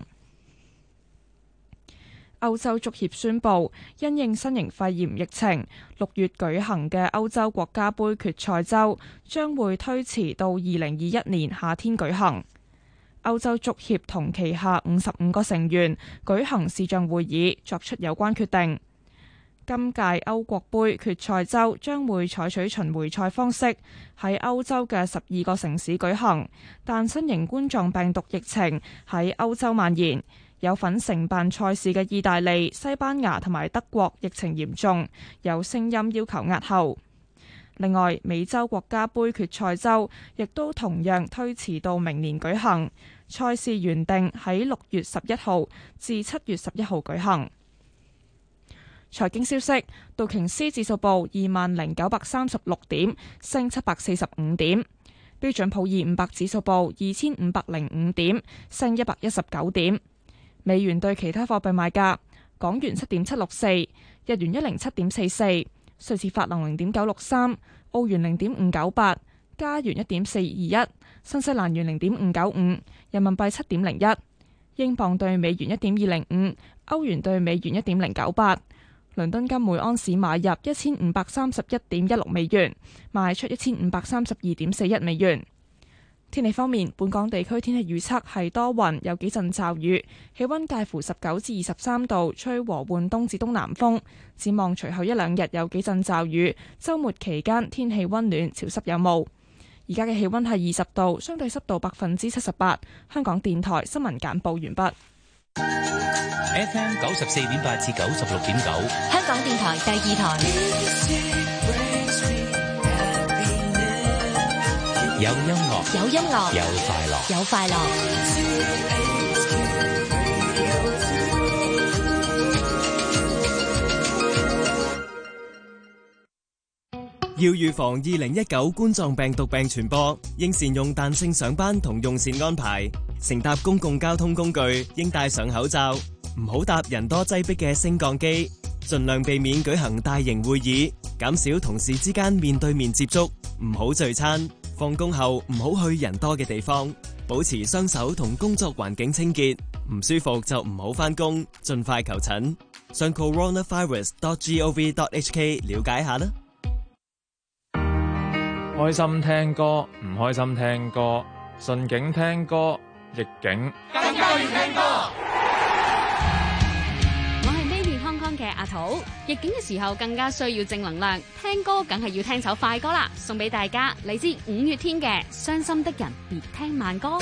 歐洲足協宣布，因應新型肺炎疫情，6月舉行嘅歐洲國家盃決賽周將會推遲到2021年夏天舉行。歐洲足協同旗下55個成員舉行視像會議，作出有關決定。今屆歐國盃決賽周將會採取巡迴賽方式，喺歐洲嘅12個城市舉行，但新型冠狀病毒疫情喺歐洲蔓延，有份承辦賽事嘅意大利、西班牙同埋德國疫情嚴重，有聲音要求押後。另外，美洲國家盃決賽周亦都同樣推遲到明年舉行，賽事原定喺6月11號至7月11號舉行。財經消息，道瓊斯指數報20,936點，升745點； 標準普爾500指數報2505點，升119點。美元對其他貨幣賣價：港元7.764，日元107.44，瑞士法郎0.963，澳元0.598，加元1.421，新西蘭元0.595，人民幣7.01，英鎊對美元1.205，歐元對美元1.098。倫敦金每安士買入1531.16美元，賣出1532.41美元。天氣方面，本港地區天氣預測係多雲，有幾陣驟雨，氣溫介乎19至23度，吹和緩東至東南風。展望隨後一兩日有幾陣驟雨，週末期間天氣溫暖，潮濕有霧。而家嘅氣溫係20度，相對濕度78%。香港電台新聞簡報完畢。 FM 94.8至96.9， 香港電台第2台。 有音樂， 有音樂， 有快樂， 有快樂。 要預防2019冠狀病毒病傳播，應善用彈性上班同用膳安排。乘搭公共交通工具應戴上口罩，唔好搭人多擠迫嘅升降機，盡量避免舉行大型會議，減少同事之間面對面接觸，唔好聚餐。放工後唔好去人多嘅地方，保持雙手同工作環境清潔。唔舒服就唔好返工，盡快求診。上 coronavirus.gov.hk 了解下啦。 開心聽歌，唔開心聽歌，順境聽歌，逆境更加要聽歌。 我係 Maybe Hong Kong 嘅阿土，逆境嘅時候更加需要正能量，聽歌梗係要聽首快歌啦，送俾大家，嚟自5月天嘅《傷心的人別聽慢歌》。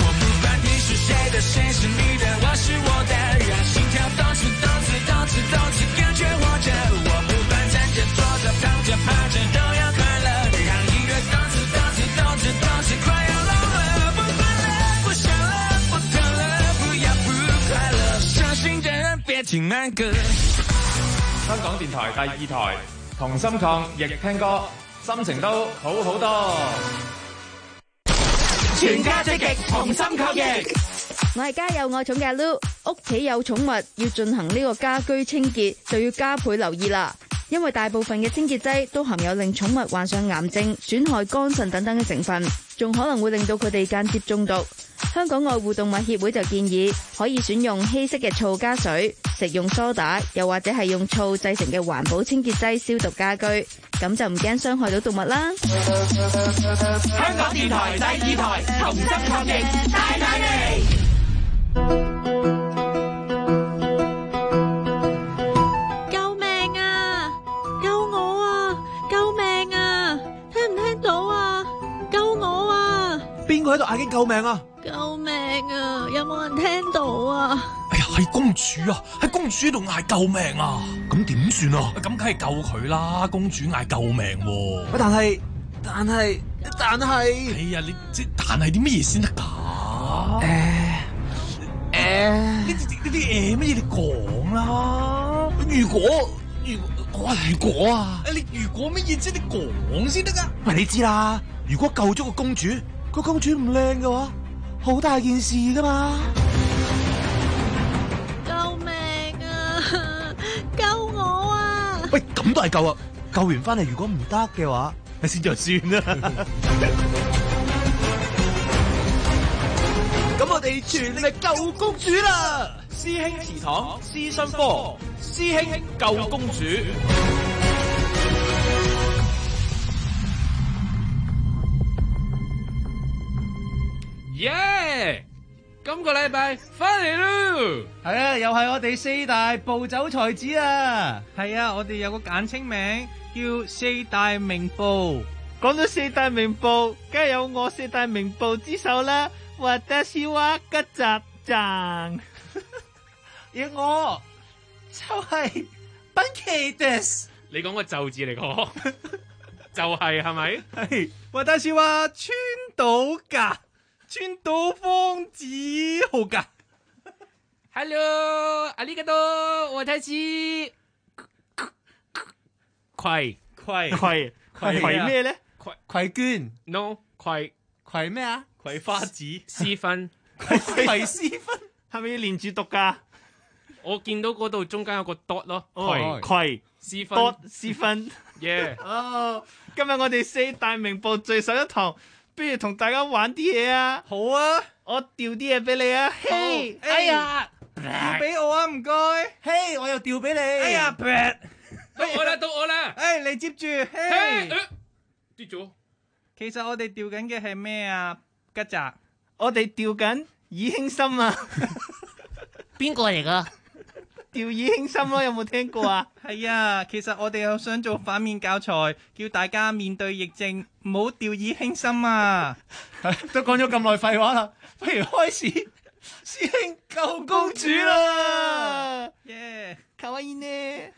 香港電台第2台，同心抗疫聽歌，心情都好好多。 全家積極同心抗疫。 我係家有愛寵嘅 Lu， 屋企有寵物要進行呢個家居清潔，就要加倍留意啦。因為大部分嘅清潔劑都含有令寵物患上癌症、損害肝腎等等嘅成分，仲可能會令到佢哋間接中毒。香港愛護動物協會就建議可以選用稀釋嘅醋加水、食用梳打，又或者係用醋製成嘅環保清潔劑消毒家居，咁就唔驚傷害到動物啦。 香港電台第2台，同心抗疫，大大力！ 救命啊！救我啊！救命啊！聽唔聽到啊？救我啊！ 邊個喺度嗌緊救命啊？ 救命啊！有冇人聽到啊？ 哎呀，係公主啊！喺公主喺度嗌救命啊！咁點算啊？咁梗係救佢啦！公主嗌救命喎。但係，哎呀，你即但係啲乜嘢先得㗎？呢啲乜嘢你講啦？如果啊！你如果乜嘢啫？你講先得㗎。喂，你知啦，如果救咗個公主，個公主唔靚嘅話，好大件事噶嘛！ 救命啊！救我啊！ 喂，咁都係救啊！救完翻嚟，如果唔得嘅話，咪先就算啦。咁我哋全力救公主啦！師兄祠堂師生科，師兄救公主。 耶！今個禮拜翻嚟咯， 係啊，又係我哋4大暴走才子啊！係啊，我哋有個簡稱名叫4大名捕。講到4大名捕，梗係有我4大名捕之首啦。私話吉澤讚，而我就係賓奇迪斯。 你講個就字嚟講，就係咪？ 係私話川島噶。川島芳子豪噶 ，Hello， ありがとう，私葵咩咧？ 葵娟 ，no 葵葵咩啊？葵花籽絲分， 葵絲分係咪要連住讀㗎？ 我見到嗰度中間有個 dot 咯， 葵絲分 dot 絲分。 耶！ 哦，今日我哋四大名捕聚首一堂，不如同大家玩啲嘢啊！好啊，我掉啲嘢俾你啊！嘿，哎呀，掉俾我啊！唔該。嘿，我又掉俾你。哎呀， 到我啦！ 哎，你接住。 嘿，跌咗。 其實我哋釣緊嘅係咩啊？曱甴。我哋釣緊以輕心啊！ 邊個嚟㗎？ 掉以輕心咯，有冇聽過啊？係啊，其實我哋又想做反面教材，叫大家面對疫症唔好掉以輕心啊！都講咗咁耐廢話啦，不如開始師兄救公主啦！耶，卡哇伊呢？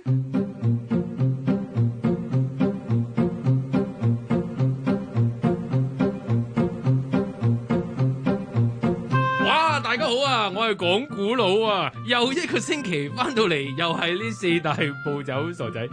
大家好啊，我係講古佬啊，又一個星期翻到嚟，又係呢四大步走傻仔。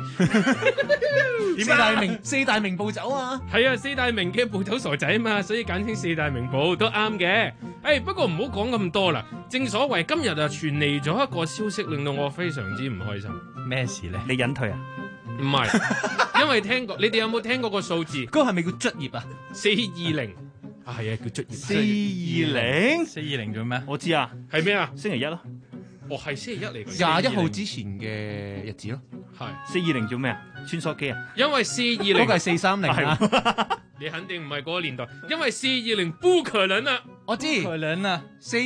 四大名步走啊？ 係啊，四大名嘅步走傻仔啊嘛，所以簡稱四大名步都啱嘅。不過唔好講咁多啦。正所謂今日啊，傳嚟咗一個消息，令到我非常之唔開心。 咩事咧？你隱退啊？ 唔係，因為聽過，你哋有冇聽過個數字？ 嗰個係咪叫卒業啊 ？420。啊，係啊，叫卒業。420做咩？我知啊， 係咩啊？ 星期一咯。 哦，係星期一嚟嘅。 21號之前嘅日子咯。係。420做咩啊？穿梭機啊？ 因為420 嗰個係430啊。 你肯定唔係嗰個年代，因為420不可能啊！ 我知。不可能啊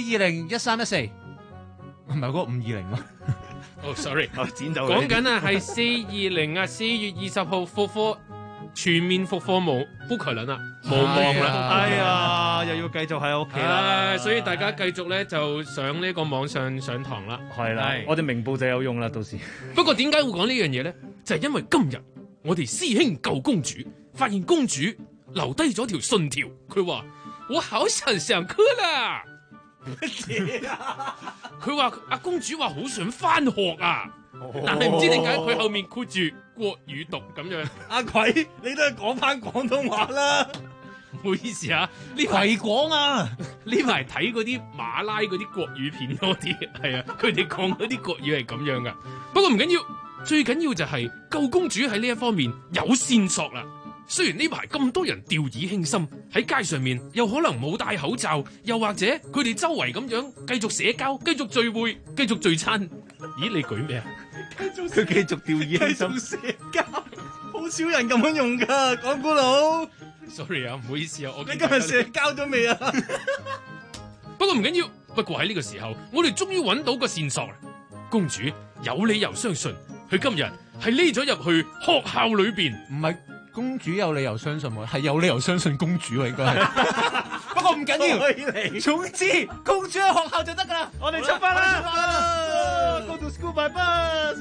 ！4201314，唔係嗰個520咯。 哦，sorry， 剪走。 講緊啊，係420啊，4月20號復課。全面復課冇不可能啦，冇望啦。 哎呀，又要繼續喺屋企啦。 所以大家繼續咧就上呢個網上上堂啦。 係啦，我哋明報就有用啦，到時。 不過點解會講呢樣嘢咧？就係因為今日我哋師兄救公主，發現公主留低咗條信條，佢話我好想上課啦。乜嘢啊？佢話阿公主話好想翻學啊。但係唔知點解佢後面括住國語讀咁樣。 阿葵，你都係講翻廣東話啦。 唔好意思啊，呢葵廣啊， 呢排睇嗰啲馬拉嗰啲國語片多啲，係啊，佢哋講嗰啲國語係咁樣噶。不過唔緊要，最緊要就係救公主喺呢一方面有線索啦。雖然呢排咁多人掉以輕心，喺街上面又可能冇戴口罩，又或者佢哋周圍咁樣繼續社交、繼續聚會、繼續聚餐。咦，你舉咩啊？ 佢繼續掉以輕心，社交，好少人咁樣用噶，講古佬。 Sorry 啊，唔好意思啊， 你今日社交咗未啊？ 不過唔緊要，不過喺呢個時候，我哋終於揾到個線索啦。公主有理由相信，佢今日係匿咗入去學校裏邊， 唔係。公主有理由相信喎，係有理由相信公主喎，應該係。不過唔緊要，總之公主喺學校就得噶啦。我哋出發啦 ！Go to school by bus。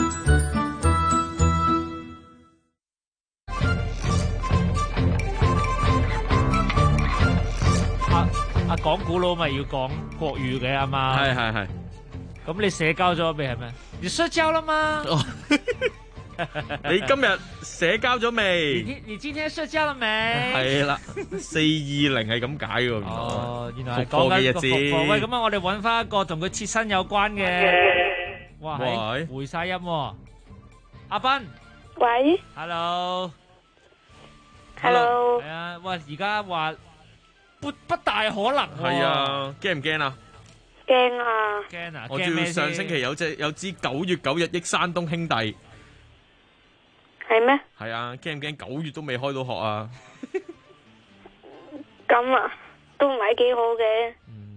阿講古佬咪要講國語嘅阿媽。 係。 咁你社交咗未係咪？你社交啦嘛？ 你今日社交咗未？ 你今天社交了未？ 係啦，420係咁解喎。 哦，原來係講緊個復課。喂，咁啊，我哋揾翻一個同佢切身有關嘅。哇，回晒音喎。阿斌。 喂。 Hello。 Hello。 係啊，喂，而家話不大可能。 係啊，驚唔驚啊？ 驚啊！ 驚啊！ 我知道上星期有支9月9日憶山東兄弟。 係咩？ 係啊，驚唔驚？9月都未開到學啊！ 咁啊，都唔係幾好嘅。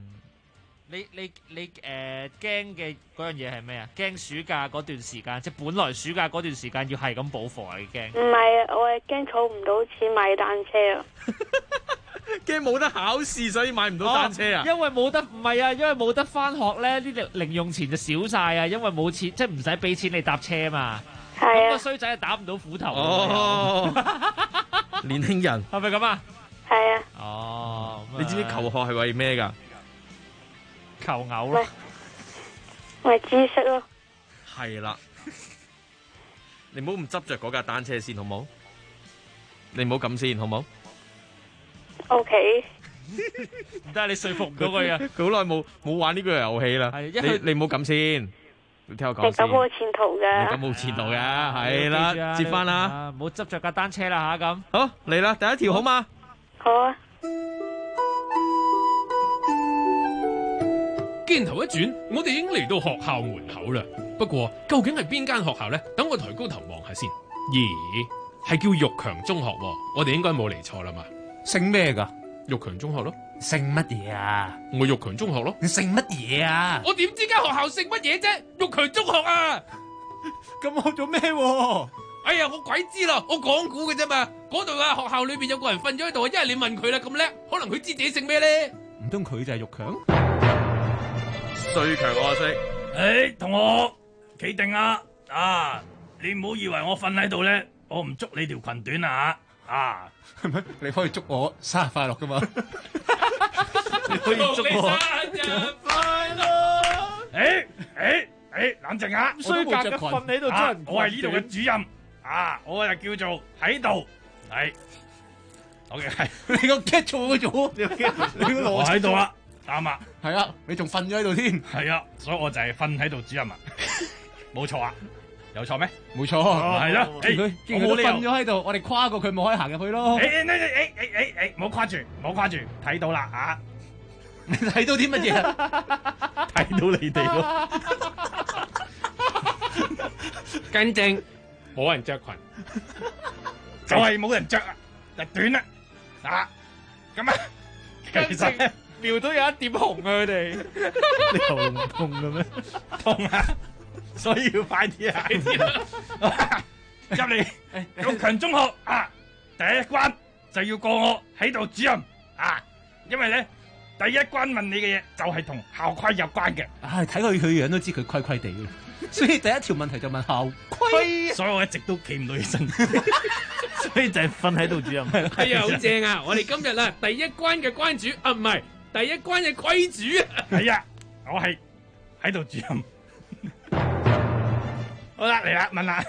你驚嘅嗰樣嘢係咩啊？驚暑假嗰段時間，即係本來暑假嗰段時間要係咁補課啊！你驚？ 唔係啊，我係驚儲唔到錢買單車啊！ 驚冇得考試，所以買唔到單車啊！ 因為冇得，唔係啊，因為冇得翻學咧，呢啲零用錢就少晒啊！因為冇錢，即係唔使俾錢你搭車嘛。 係啊。 咁個衰仔係打唔到斧頭。 哦。年輕人。 係咪咁啊？ 係啊。 哦。 你知唔知求學係為咩㗎？ 求偶咯。 為知識咯。 係啦。你唔好咁執着嗰架單車先，好冇？你唔好咁先，好冇？ OK。 唔得，你說服唔到佢啊！ 佢好耐冇玩呢個遊戲啦。你唔好咁先，你聽我講先。 咁冇前途㗎。 咁冇前途嘅，係啦，接翻啦， 唔好執着架單車啦嚇咁。 好嚟啦，第一條好嗎？ 好啊。 鏡頭一轉，我哋已經嚟到學校門口啦。不過究竟係邊間學校呢？等我抬高頭望下先。咦，係叫玉強中學喎。我哋應該冇嚟錯啦嘛。 姓咩㗎？ 玉強中學咯。 姓乜嘢啊？ 我玉強中學咯。 你姓乜嘢啊？ 我點知間學校姓乜嘢啫？玉強中學啊！ 咁我做咩喎？ 哎呀，我鬼知啦！我講估嘅啫嘛。嗰度啊，學校裏邊有個人瞓咗喺度，一係你問佢啦，咁叻，可能佢知自己姓咩咧？ 唔通佢就係玉強？ 最強我識。 同學企定啊！你唔好以為我瞓喺度咧，我唔捉你條裙短啊！ 係咪？你可以祝我生日快樂噶嘛？ 你可以祝我生日快樂！ 冷靜啊！ 衰格嘅瞓喺度， 我係呢度嘅主任我就叫做喺度係。OK， 係你個 get 錯咗，你個我喺度啊！啱啊， 係啊，你仲瞓咗喺度添， 係啊，所以我就係瞓喺度主任啊，冇錯啊，有錯咩？ 冇錯， 係啦， 我冇瞓咗喺度，我哋跨過佢，冇可以行入去咯。 唔好跨住，睇到啦你睇到啲乜嘢啊？ 睇到你哋咯， 更正，冇人着裙， 就係冇人着啊，就短啦，咁啊，其實。 瞄到有一點紅啊！佢哋， 你喉嚨痛嘅咩？痛啊！所以要快啲啊！入嚟玉強中學第一關就要過我喺度主任因為咧第一關問你嘅嘢就係同校規有關嘅。 睇佢樣都知佢規規地嘅，所以第一條問題就問校規， 所以我一直都企唔到起身，所以就係瞓喺度主任。 係啊，好正啊！我哋今日啊第一關嘅關主唔係。第一關嘅規主係啊，我係喺度主任。好啦，嚟啦，問啦，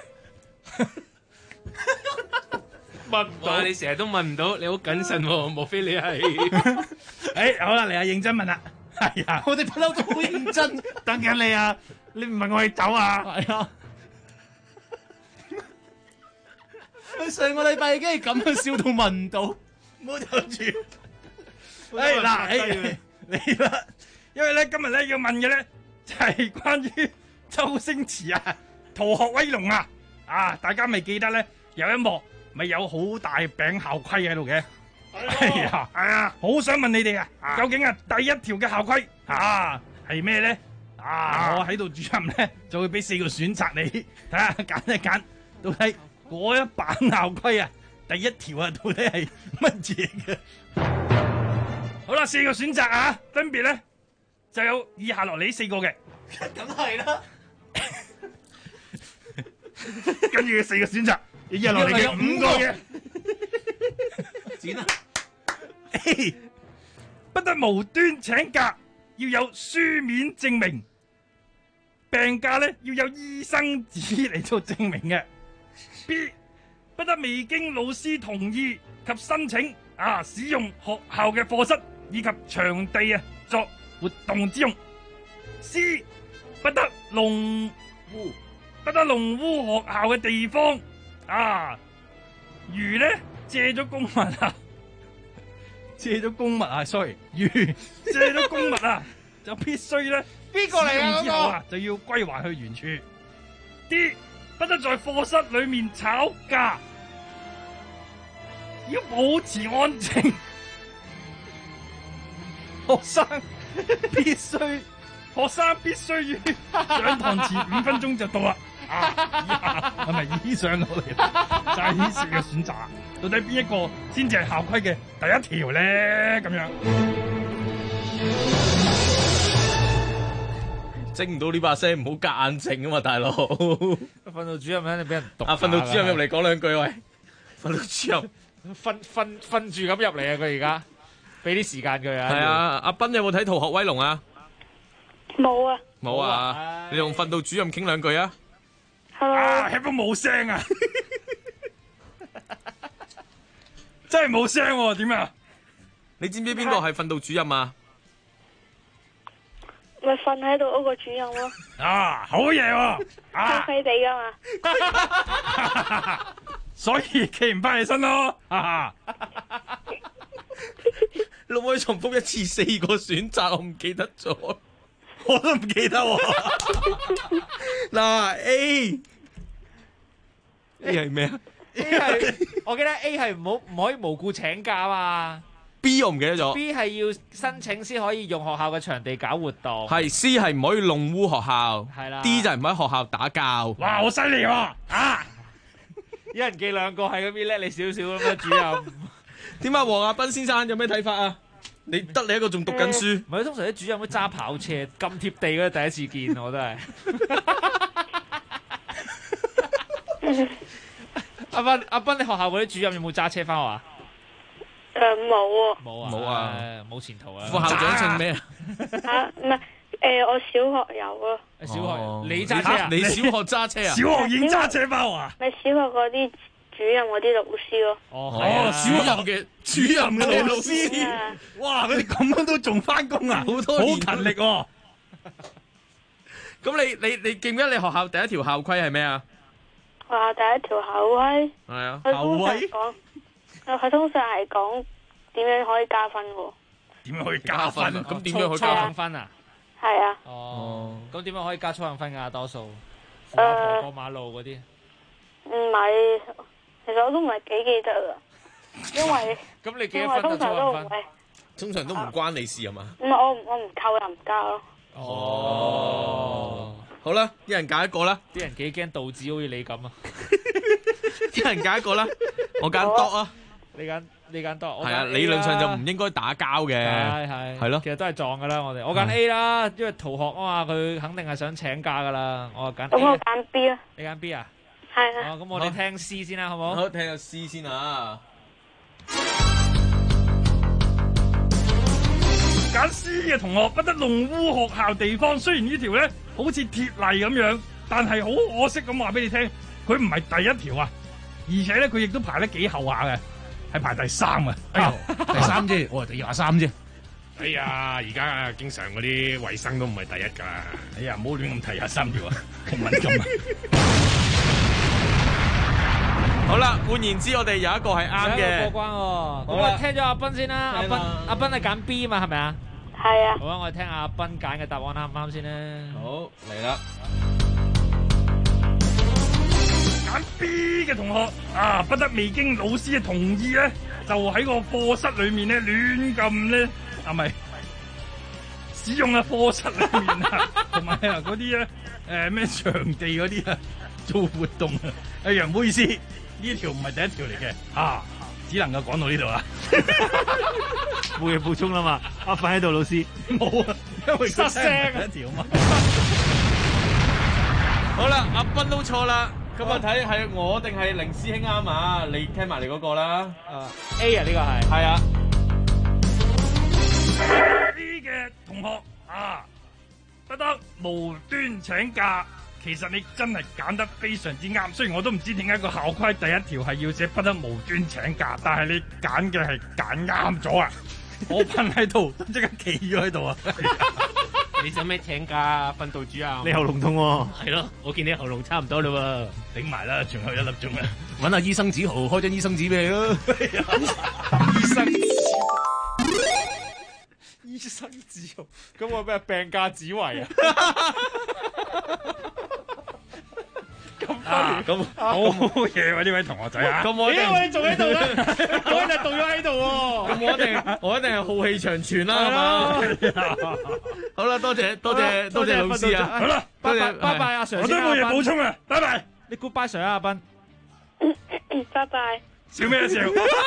問唔到，你成日都問唔到，你好謹慎喎，莫非你係？ 好啦，嚟啊，認真問啦。係啊， 我哋不嬲都好認真， 等緊你啊，你唔問我哋走啊？ 係啊，佢上個禮拜已經係咁樣笑到問唔到， 唔好走住。嚟啦，因為咧今日咧要問嘅咧就係關於周星馳《逃學威龍》大家咪記得咧有一幕咪有好大餅校規喺度嘅，係啊，好想問你哋究竟第一條嘅校規係咩咧？我喺度主任咧就會俾4個選擇你，睇下揀一揀，到底嗰一版校規第一條到底係乜嘢嘅？好啦，4個選擇分別咧就有以下落嚟呢4個嘅， 梗係啦。 跟住嘅4個選擇，以下落嚟嘅5個嘅， 剪啦。 不得無端請假，要有書面證明。病假咧要有醫生紙嚟做證明嘅。B， 不得未經老師同意及申請使用學校嘅課室以及場地作活動之用。C， 不得弄污學校嘅地方如咧借咗公物sorry， 如借咗公物就必須咧邊個嚟啊？ 之後就要歸還去原處。D， 不得在課室裏面吵架，要保持安靜。學生必須上堂前5分鐘就到啦。係咪以上落嚟？就係呢4個選擇，到底邊一個先至係校規嘅第一條咧？咁樣整唔到呢把聲，唔好夾硬整啊嘛，大佬。 訓導主任咧，你俾人讀。 訓導主任入嚟講兩句喂。訓導主任瞓住咁入嚟佢而家。俾啲時間佢係阿斌有冇睇《逃學威龍》啊？ 冇冇你同訓導主任傾兩句啊？ 吃都冇聲真係冇聲點啊？ 你知唔知邊個係訓導主任啊？ 咪瞓喺度嗰個主任咯。 啊，好嘢喎！ 黑黑地噶嘛。 所以企唔翻起身咯。 你可唔可以重複一次4個選擇？我唔記得咗， 我都唔記得喎。 嗱 A 係咩啊 ？A 係我記得 A 係唔可以無故請假嘛。 B 我唔記得咗。 B 係要申請先可以用學校嘅場地搞活動。 係 C 係唔可以弄污學校。 係啦。 D 就係唔喺學校打交。 哇，好犀利喎！啊， 一人記2個係咁樣叻你少少咁樣主任。 點解黃亞斌先生有咩睇法啊？你得你一個仲讀緊書。 唔係通常啲主任都揸跑車咁貼地嗰，第一次見我都係。阿斌，你學校嗰啲主任有冇揸車翻學啊？ 冇冇啊，冇前途啊！ 副校長姓咩啊？ 唔係我小學有咯。 小學你揸車啊？ 你小學揸車啊？ 小學已經揸車翻學啊？ 咪小學嗰啲主任嗰啲老師咯。 小學嘅主任嘅老師，哇！佢哋咁樣都仲翻工啊？好勤力喎。 咁你記唔記得你學校第一條校規係咩啊？ 學校第一條校規係啊， 校規佢通常係講點樣可以加分喎？ 點樣可以加分？ 咁點樣可以操行分啊？ 係啊。 咁點樣可以加操行分㗎？多數扶阿婆過馬路嗰啲。 唔係，其實我都唔係幾記得啦，因為咁你幾多分就操行分？ 通常都唔關你事係嘛？ 唔係我唔扣又唔加咯。 好啦，一人揀一個啦。 啲人幾驚導致好似你咁啊！ 一人揀一個啦，我揀 dog 啊。 你揀 dog。 係啊，理論上就唔應該打交嘅。係咯。 其實都係撞噶啦，我揀 A 啦，因為逃學啊嘛，佢肯定係想請假噶啦。我揀 A。 咁我揀 B 啊。 你揀 B 啊？ 係啊。 咁我哋聽 C 先啦，好唔好？ 好，聽下 C 先啊。 揀 C 嘅同學不得弄污學校地方。雖然呢條咧好似鐵例咁樣，但係好可惜咁話俾你聽，佢唔係第一條啊，而且咧佢亦都排得幾後下嘅，係排第3啊。 第3啫，我係第23啫。哎呀，而家經常嗰啲衛生都唔係第一㗎。 哎呀，唔好亂咁提23條啊，好敏感啊。 好啦，換言之，我哋有一個係啱嘅。 過關喎。咁我聽咗阿斌先啦。阿斌係揀 B 嘛，係咪啊？ 係啊。 好啊，我哋聽阿斌揀嘅答案啱唔啱先啦。 好，嚟啦。 揀 B 嘅同學啊，不得未經老師嘅同意咧，就喺個課室裏面咧亂咁咧，係咪使用嘅課室裏面啊，同埋啊嗰啲咧咩場地嗰啲啊做活動啊？哎呀，唔好意思，呢條唔係第一條嚟嘅啊，只能夠講到呢度啦。 冇嘢補充啦嘛，瞓喺度老師冇啊，因為佢聲第一條嘛。 好啦，阿斌都錯啦。咁啊睇係我定係凌師兄啱啊？你聽埋你嗰個啦。 A 啊，呢個係。 係啊。 呢嘅同學啊，不得無端請假。其實你真係揀得非常之啱。雖然我都唔知點解個校規第一條係要寫不得無端請假，但係你揀嘅係揀啱咗啊！我瞓喺度，即刻企咗喺度啊！ 你想咩請假？訓導主任， 你喉嚨痛喎。 係咯，我見你喉嚨差唔多啦喎。 頂埋啦，仲有1粒鐘啊！ 揾下醫生紙號，開張醫生紙俾你咯。 醫生紙，醫生紙號，咁我咩病假紙圍啊？ 咁好嘢喎！呢位同學仔啊， 咁我你仲喺度咧？我就到咗喺度喎。 咁我一定係浩氣長存啦，係嘛？好啦，多謝老師啊！ 好啦， 拜拜阿 Sir， 我都冇嘢補充啊！拜拜， 你 goodbye Sir 啊，阿斌。 拜拜。 笑咩笑？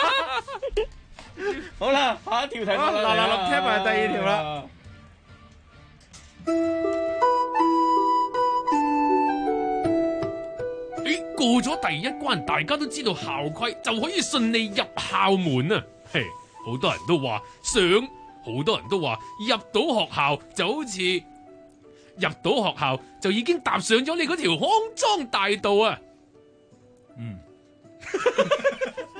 好啦，下一條題目啦。 嗱，聽埋第2條啦。 過咗第一關，大家都知道校規，就可以順利入校門啊！嘿，好多人都話好多人都話入到學校就好似入到學校就已經踏上咗你嗰條康莊大道啊！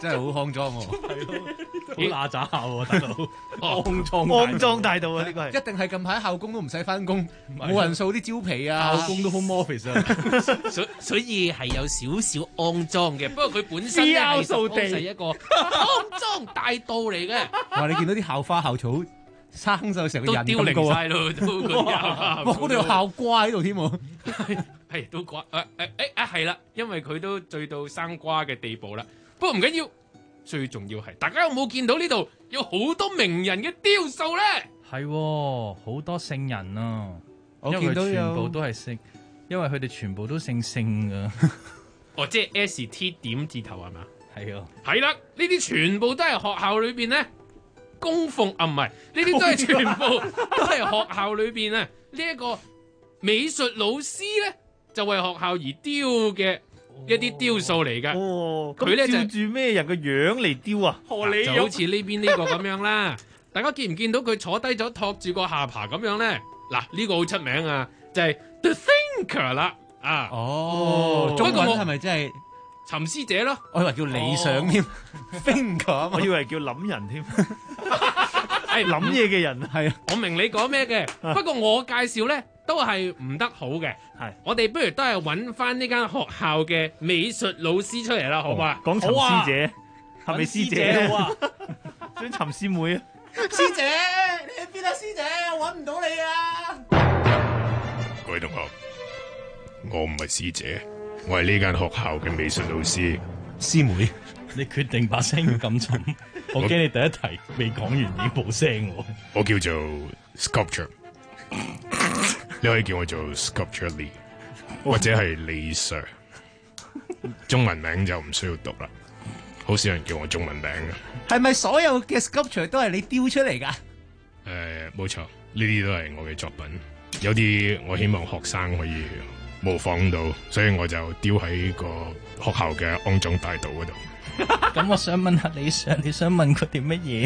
真係好骯髒喎， 係咯，好乸渣下喎，大佬， 骯骯大道啊！呢個係一定係近排校工都唔使翻工，冇人掃啲蕉皮啊， 校工都 home office 啊， 所以係有少少骯髒嘅，不過佢本身咧係實一個骯髒大道嚟嘅。 哇！你見到啲校花校草生就成個人咁高啊， 都嗰啲哇！嗰度有校瓜喺度添喎， 係都瓜係啦，因為佢都醉到生瓜嘅地步啦。不過唔緊要，最重要係大家有冇見到呢度有好多名人嘅雕塑咧？ 係好多聖人啊！ 我見到全部都係聖，因為佢哋全部都姓聖噶。 哦，即係 ST 點字頭係嘛？ 係啊， 係啦，呢啲全部都係學校裏邊咧供奉啊，唔係呢啲都係全部都係學校裏邊啊呢一個美術老師咧就為學校而雕嘅一啲雕塑嚟噶。 哦， 佢咧就照住咩人個樣嚟雕啊？ 就好似呢邊呢個咁樣啦。大家見唔見到佢坐低咗托住個下巴咁樣咧？嗱，呢個好出名啊，就係 The Thinker 啦。啊， 哦，中文係咪真係沉思者咯？ 我以為叫理想添，Thinker， 我以為叫諗人添。係諗嘢嘅人係啊， 我明你講咩嘅，不過我介紹咧都係唔得好嘅。係，我哋不如都係揾翻呢間學校嘅美術老師出嚟啦，好唔好啊？ 講沉思者係咪師姐好啊？想沉思妹啊？ 師姐，你喺邊啊？師姐，我揾唔到你啊！ 各位同學，我唔係師姐，我係呢間學校嘅美術老師。 師妹，你決定把聲要咁重？我驚你第一題未講完已經冇聲喎。 我叫做 Sculpture， 你可以叫我做 Sculpture Lee， 或者係李 Sir。中文名就唔需要讀啦，好少人叫我中文名嘅。 係咪所有嘅 sculpture 都係你雕出嚟㗎？ 冇錯，呢啲都係我嘅作品。有啲我希望學生可以模仿到，所以我就雕喺個學校嘅骯髒大道嗰度。 咁我想問下李 Sir， 你想問佢哋乜嘢？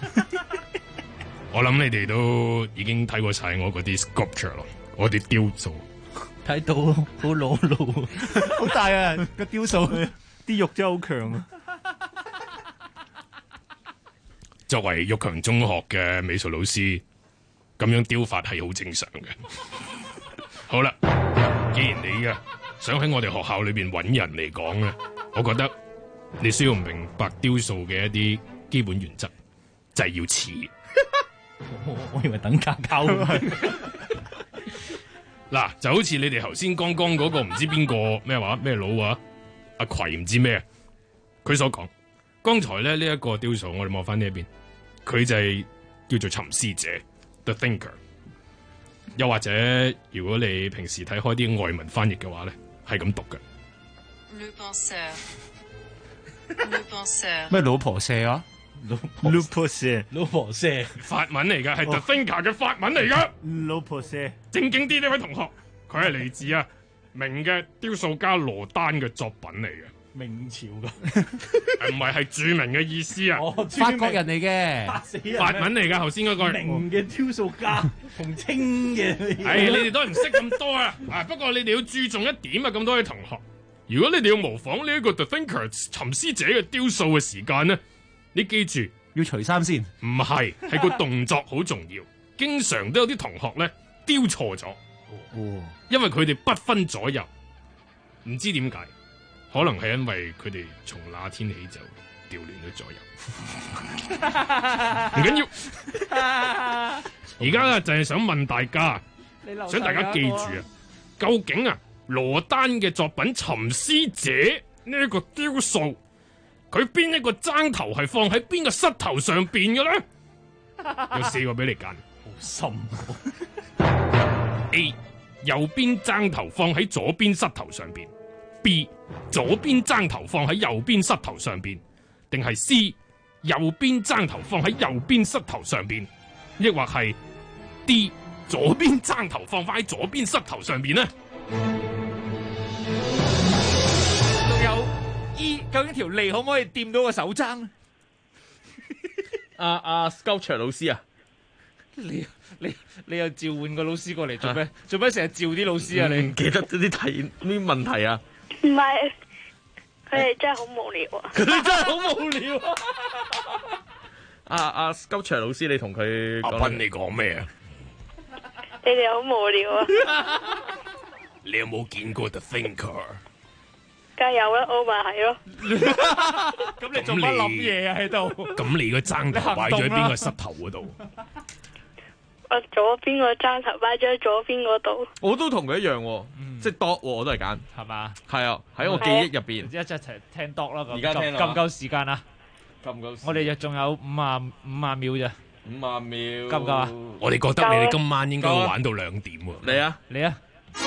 我諗你哋都已經睇過晒我嗰啲 sculpture 咯，我啲雕塑。 睇到好裸露，好大啊個雕塑，啲肉真係好強啊！ 作為玉強中學嘅美術老師，咁樣雕法係好正常嘅。好啦，既然你想喺我哋學校裏邊揾人嚟講咧，我覺得你需要明白雕塑嘅一啲基本原則，就係要似。 我以為等價交嗱，就好似你哋頭先剛剛嗰個唔知邊個咩話咩佬啊，阿葵唔知咩，佢所講，剛才咧呢一個雕塑，我哋望翻呢一邊，佢就係叫做沉思者 The Thinker。又或者如果你平時睇開啲外文翻譯嘅話咧，係咁讀嘅。 咩老婆社啊？老婆社，老婆社， 法文嚟噶，係 The Thinker 嘅法文嚟噶。 老婆社， 正經啲呢位同學，佢係嚟自明嘅雕塑家羅丹嘅作品嚟嘅。 明朝噶， 唔係，係著名嘅意思啊！ 法國人嚟嘅， 法文嚟噶，頭先嗰句。 明嘅雕塑家同清嘅， 係你哋都唔識咁多啊！不過你哋要注重一點啊，咁多位同學，如果你哋要模仿呢一個 The Thinker 沉思者嘅雕塑嘅時間呢，你記住要除衫先。 唔係，係個動作好重要。經常都有啲同學咧雕錯咗，因為佢哋不分左右，唔知點解。可能係因為佢哋從那天起就調亂咗左右，唔緊要。而家就係想問大家，想大家記住啊，究竟羅丹嘅作品《沉思者》呢一個雕塑，佢邊一個爭頭係放喺邊個膝頭上邊嘅咧？有4個俾你揀， 好深。 A 右邊爭頭放喺左邊膝頭上邊。B 左邊爭頭放喺右邊膝頭上邊，定係 C 右邊爭頭放喺右邊膝頭上邊，抑或係 D 左邊爭頭放喺左邊膝頭上邊呢？ 仲有 E 究竟條脷可唔可以掂到個手踭咧？ Sculpture 老師啊， 你又召喚個老師過嚟做咩？做咩成日召啲老師啊？你唔記得啲題啲問題啊？ 唔係， 佢哋真係好無聊啊！ 佢哋真係好無聊啊！阿高卓老師，你同佢阿斌，你講咩啊？ 你哋好無聊啊！ 你有冇見過 The Thinker？ 梗係有啦，我咪係咯。 咁你做乜諗嘢啊喺度？ 咁你個爭頭擺咗喺邊個膝頭嗰度？ 我左邊個爭頭擺咗喺左邊嗰度。 我都同佢一樣，即係 dog 我都係揀， 係嘛？ 係啊，喺我記憶入邊， 一齊聽 dog 啦。 而家聽啦， 夠唔夠時間啊？ 夠唔夠？ 我哋仲有五十秒咋 ？50秒夠唔夠啊？ 我哋覺得你哋今晚應該玩到2點喎。 嚟啊！ 嚟啊！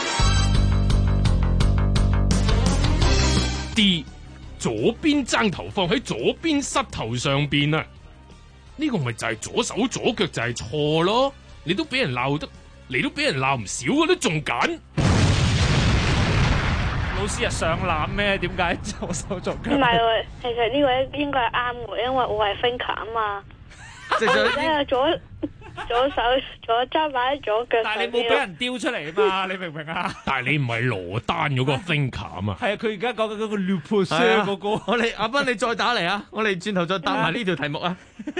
D 左邊爭頭放喺左邊膝頭上邊啊！呢個咪就係左手左腳就係錯咯！你都俾人鬧得，你都俾人鬧唔少嘅，都仲揀。 老師係上籃咩？點解左手左腳？ 唔係喎，其實呢個應該係啱嘅，因為我係 thinker 啊嘛。即係左手左揸擺喺左腳。 但係你冇俾人丟出嚟啊嘛？你明唔明啊？ 但係你唔係羅丹嗰個 thinker 啊嘛。 係啊，佢而家講緊嗰個 Lupus 嗰個。 我哋阿斌，你再打嚟啊！我哋轉頭再答埋呢條題目啊。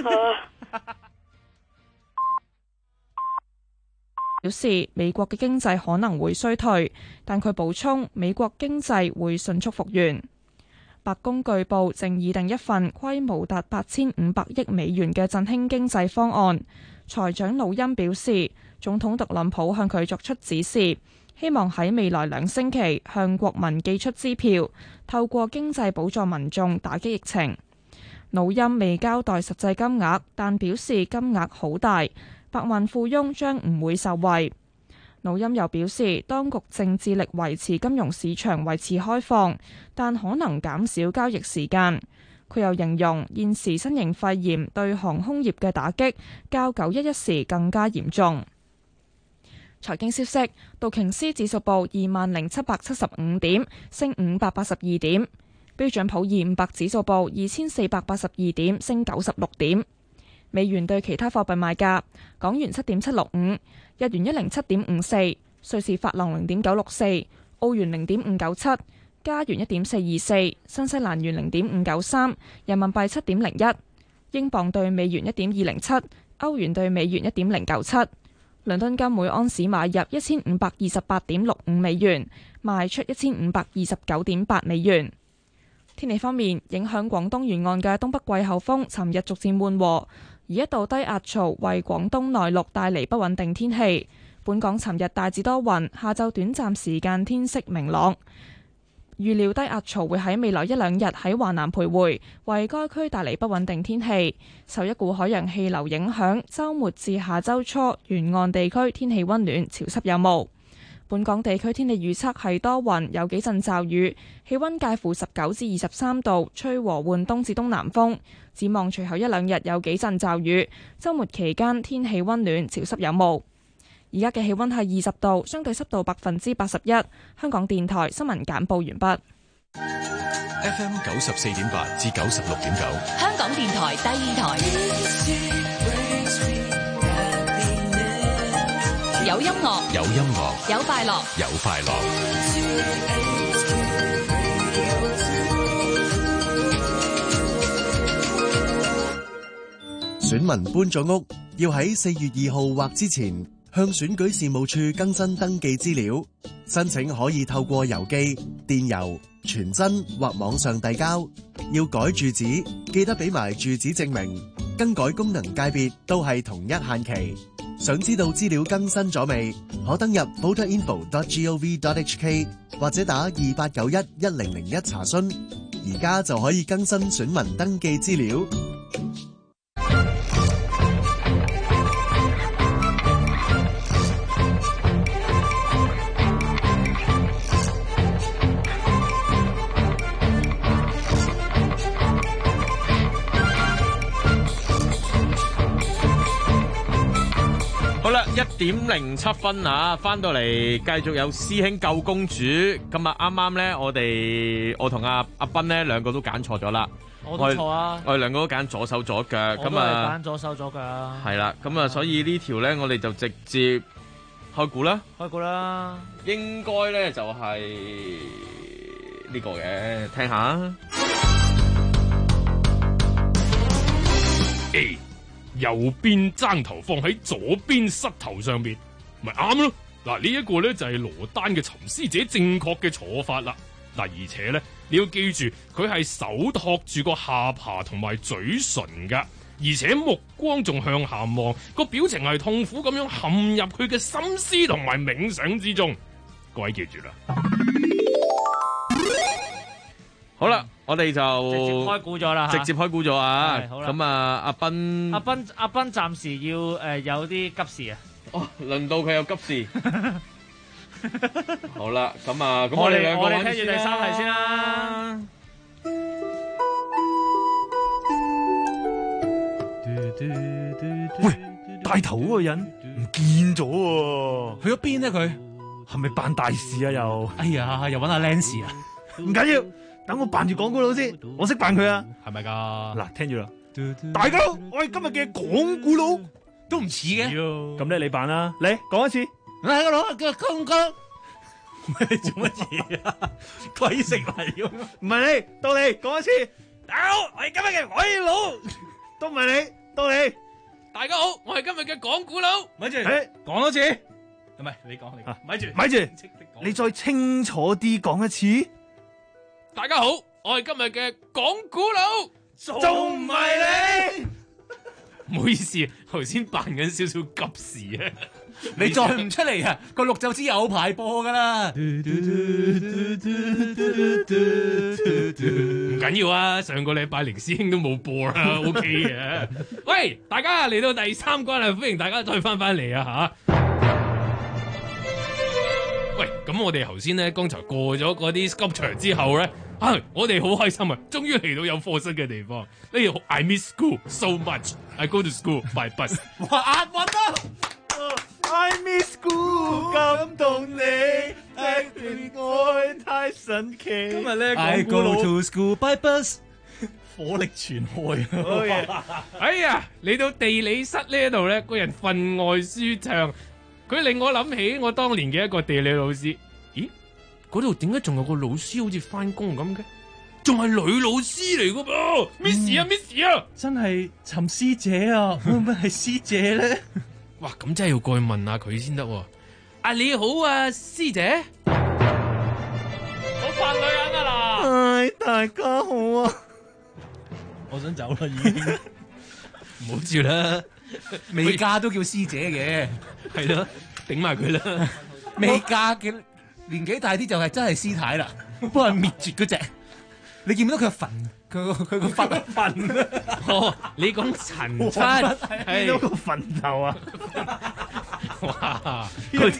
表示美國嘅經濟可能會衰退，但佢補充美國經濟會迅速復原。白宮據報正擬定一份規模達8500億美元嘅振興經濟方案。財長魯欽表示，總統特朗普向佢作出指示，希望喺未來2星期向國民寄出支票，透過經濟補助民眾打擊疫情。魯欽未交代實際金額，但表示金額好大，百萬富翁將唔會受惠。魯欽又表示，當局正致力維持金融市場維持開放，但可能減少交易時間。佢又形容現時新型肺炎對航空業嘅打擊較911時更加嚴重。財經消息，道瓊斯指數報20,775點，升582點；標準普爾500指數報2482點，升96點。美元對其他貨幣賣價：港元7.765，日元107.54，瑞士法郎0.964，澳元0.597，加元1.424，新西蘭元0.593，人民幣7.01，英鎊對美元1.207，歐元對美元1.097。倫敦金每安士買入1528.65美元，賣出1529.8美元。天氣方面，影響廣東沿岸嘅東北季候風尋日逐漸緩和，而一道低壓槽為廣東內陸帶嚟不穩定天氣。本港尋日大致多雲，下晝短暫時間天色明朗。預料低壓槽會喺未來1-2日喺華南徘徊，為該區帶嚟不穩定天氣。受一股海洋氣流影響，週末至下週初沿岸地區天氣溫暖，潮濕有霧。本港地區天氣預測係多雲，有幾陣驟雨，氣溫介乎19至23度，吹和緩東至東南風。展望隨後1-2日有幾陣驟雨，週末期間天氣溫暖，潮濕有霧。而家嘅氣溫係20度，相對濕度81%。香港電台新聞簡報完畢。 FM 94.8至96.9， 香港電台第二台，有音樂， 有音樂， 有快樂， 有快樂。 選民搬咗屋，要喺4月2號或之前向選舉事務處更新登記資料。申請可以透過郵寄、電郵、傳真或網上遞交。要改住址，記得俾埋住址證明。更改功能界別都係同一限期。想知道資料更新咗未？可登入 voterinfo.gov.hk 或者打28911001查詢。而家就可以更新選民登記資料。 1:07啊，翻到嚟繼續有師兄救公主。今日啱啱咧，我同阿斌咧兩個都揀錯咗啦。 我都錯啊！ 我哋兩個都揀左手左腳，咁啊揀左手左腳啊。 係啦，咁啊，所以呢條咧，我哋就直接開估啦。 開估啦， 應該咧就係呢個嘅，聽下。 A 右邊踭頭放喺左邊膝頭上邊，咪啱咯。嗱，呢一個咧就係羅丹嘅沉思者正確嘅坐法啦。嗱，而且咧你要記住，佢係手托住個下巴同埋嘴唇噶，而且目光仲向下望，個表情係痛苦咁樣陷入佢嘅心思同埋冥想之中。各位記住啦。 好啦，我哋就直接開估咗啦， 直接開估咗啊！ 好啦， 咁啊，阿斌暫時要有啲急事啊！ 哦，輪到佢有急事。好啦，咁啊，咁我哋兩個聽住第三題先啦。 喂，帶頭嗰個人唔見咗喎，去咗邊咧？佢係咪辦大事啊？哎呀，又揾阿 Lance 啊？唔緊要，等我扮住講古佬先，我識扮佢啊，係咪㗎？嗱，聽住啦，大家好，我係今日嘅講古佬，都唔似嘅。咁咧，你扮啦，嚟講一次。我係個佬叫講古佬，你做乜嘢啊？鬼食嚟咁？唔係你，到你講一次。大家好，我係今日嘅鬼佬，都唔係你，到你。 大家好，我係今日嘅講古佬。 咪住，講多次。唔係你講，咪住，你再清楚啲講一次。 大家好，我係今日嘅講古佬， 仲唔係你？ 唔好意思，頭先扮緊少少急事啊！ 你再唔出嚟啊，個錄就知有排播噶啦。唔緊要啊，上個禮拜凌師兄都冇播啦，OK 嘅。喂，大家嚟到第三關啦，歡迎大家再翻嚟啊吓！喂，咁我哋頭先咧，剛才過咗嗰啲 sculpture 之後咧，我哋好開心啊，終於嚟到有課室嘅地方。呢度 I miss school so much. I go to school by bus。 哇，押韻啊！ I miss school， 感動你，這段愛太神奇。今日咧，I go to school by bus， 火力全開。 哎呀，嚟到地理室呢度咧，個人分外舒暢。佢令我諗起我當年嘅一個地理老師。咦？嗰度點解仲有個老師好似翻工咁嘅？仲係女老師嚟噶噃，Miss 啊 ，Miss 啊， 真係尋師姐啊，會唔會係師姐咧？ 哇，咁真係要過去問下佢先得。啊，你好啊，師姐。 我扮女人啊啦！ 唉，大家好啊！我想走啦，已經。 唔好住啦， 未嫁都叫師姐嘅， 係咯，頂埋佢啦。 未嫁嘅年紀大啲就係真係師太啦，不過係滅絕嗰隻。你見唔到佢個墳？佢個墳啊！ 哦，你講陳七係見到個墳頭啊！ 哇！嗰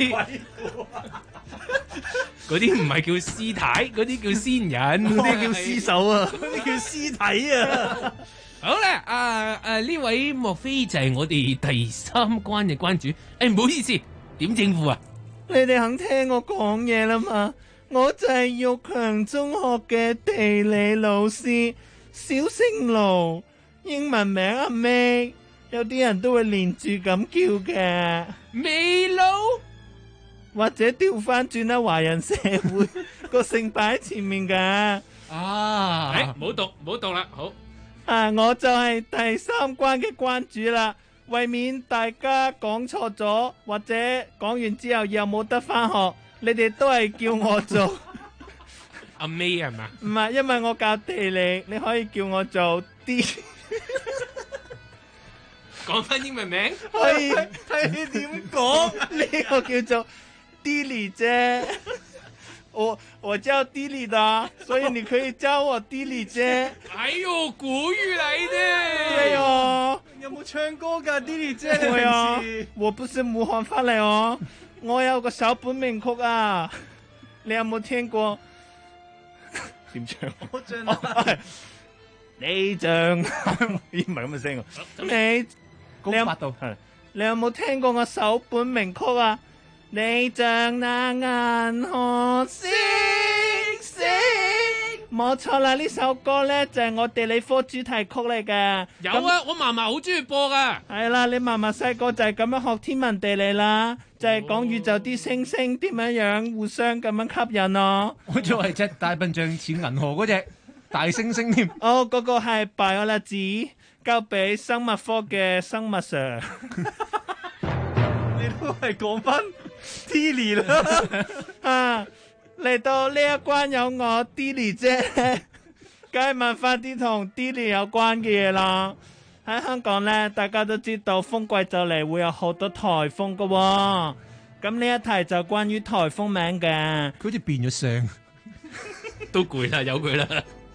啲唔係叫師太，嗰啲叫先人， 嗰啲叫屍首啊，嗰啲叫屍體啊！ 好啦，呢位莫非就係我哋第三關嘅關主？唔好意思，點稱呼啊？ 你哋肯聽我講嘢啦嘛？我就係玉強中學嘅地理老師，小姓盧，英文名阿 May， 有啲人都會連住咁叫嘅。 美佬， 或者調翻轉啦，華人社會個姓擺喺前面噶。 啊，唔好讀啦，好。 我就係第三關嘅關主啦，為免大家講錯咗，或者講完之後又冇得翻學，你哋都係叫我做阿 May 係嘛？ 唔係，因為我教地理，你可以叫我做 D。 講翻英文名， 係睇你點講？呢個叫做 Dilly 啫。我叫 Dilly 的，所以你可以叫我 Dilly 姐。 哎呦，古語嚟的。 對哦。 有冇唱歌噶 Dilly 姐？對啊，我不是武漢翻嚟哦，我有個首本名曲啊，你有冇聽過？點唱？我唱啊！你唱，咦唔係咁嘅聲喎。高八度係。你有冇聽過我首本名曲啊？你像那銀河星星， 冇錯啦，呢首歌咧就係我地理科主題曲嚟嘅。 有啊，我嫲嫲好中意播噶。 係啦，你嫲嫲細個就係咁樣學天文地理啦，就係講宇宙啲星星點樣互相咁樣吸引咯。 我仲係隻大笨象似銀河嗰隻大猩猩添。 哦，嗰個係 biology，交俾生物科嘅生物 Sir。 你都係講翻 Tilly 啦。 啊！嚟到呢一關有我 Dilly 啫，梗係問翻啲同 Dilly 有關嘅嘢啦。喺香港咧，大家都知道風季就嚟會有好多颱風噶喎。咁呢一題就關於颱風名嘅。 佢好似變咗聲， 都攰啦，由佢啦。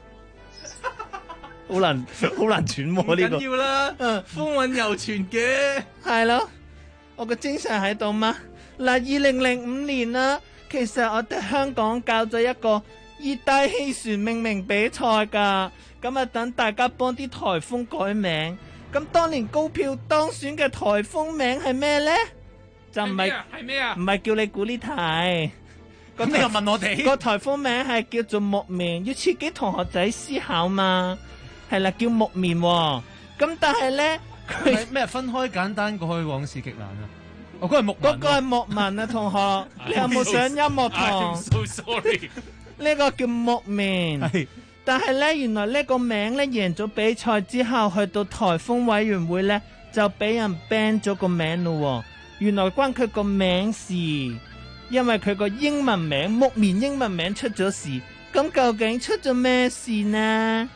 好難揣摩呢個。 唔緊要啦，風韻猶存嘅。 係咯，我個精神喺度嘛。嗱，2005年啦。其實我哋香港搞咗一個熱帶氣旋命名比賽㗎，咁啊等大家幫啲颱風改名。咁當年高票當選嘅颱風名係咩呢？就唔係咩啊？ 唔係叫你估呢題。咁你又問我哋？ 個颱風名係叫做木棉，要刺激同學仔思考嘛。係啦，叫木棉喎。咁但係呢，佢咩分開簡單過去往事極難啊？嗰個係木文啊，同學，你有冇上音樂堂？ I'm so sorry。 呢個叫木棉，但係咧，原來呢個名咧贏咗比賽之後，去到颱風委員會咧就俾人 ban 咗個名咯。原來關佢個名事，因為佢個英文名木棉英文名出咗事。咁究竟出咗咩事呢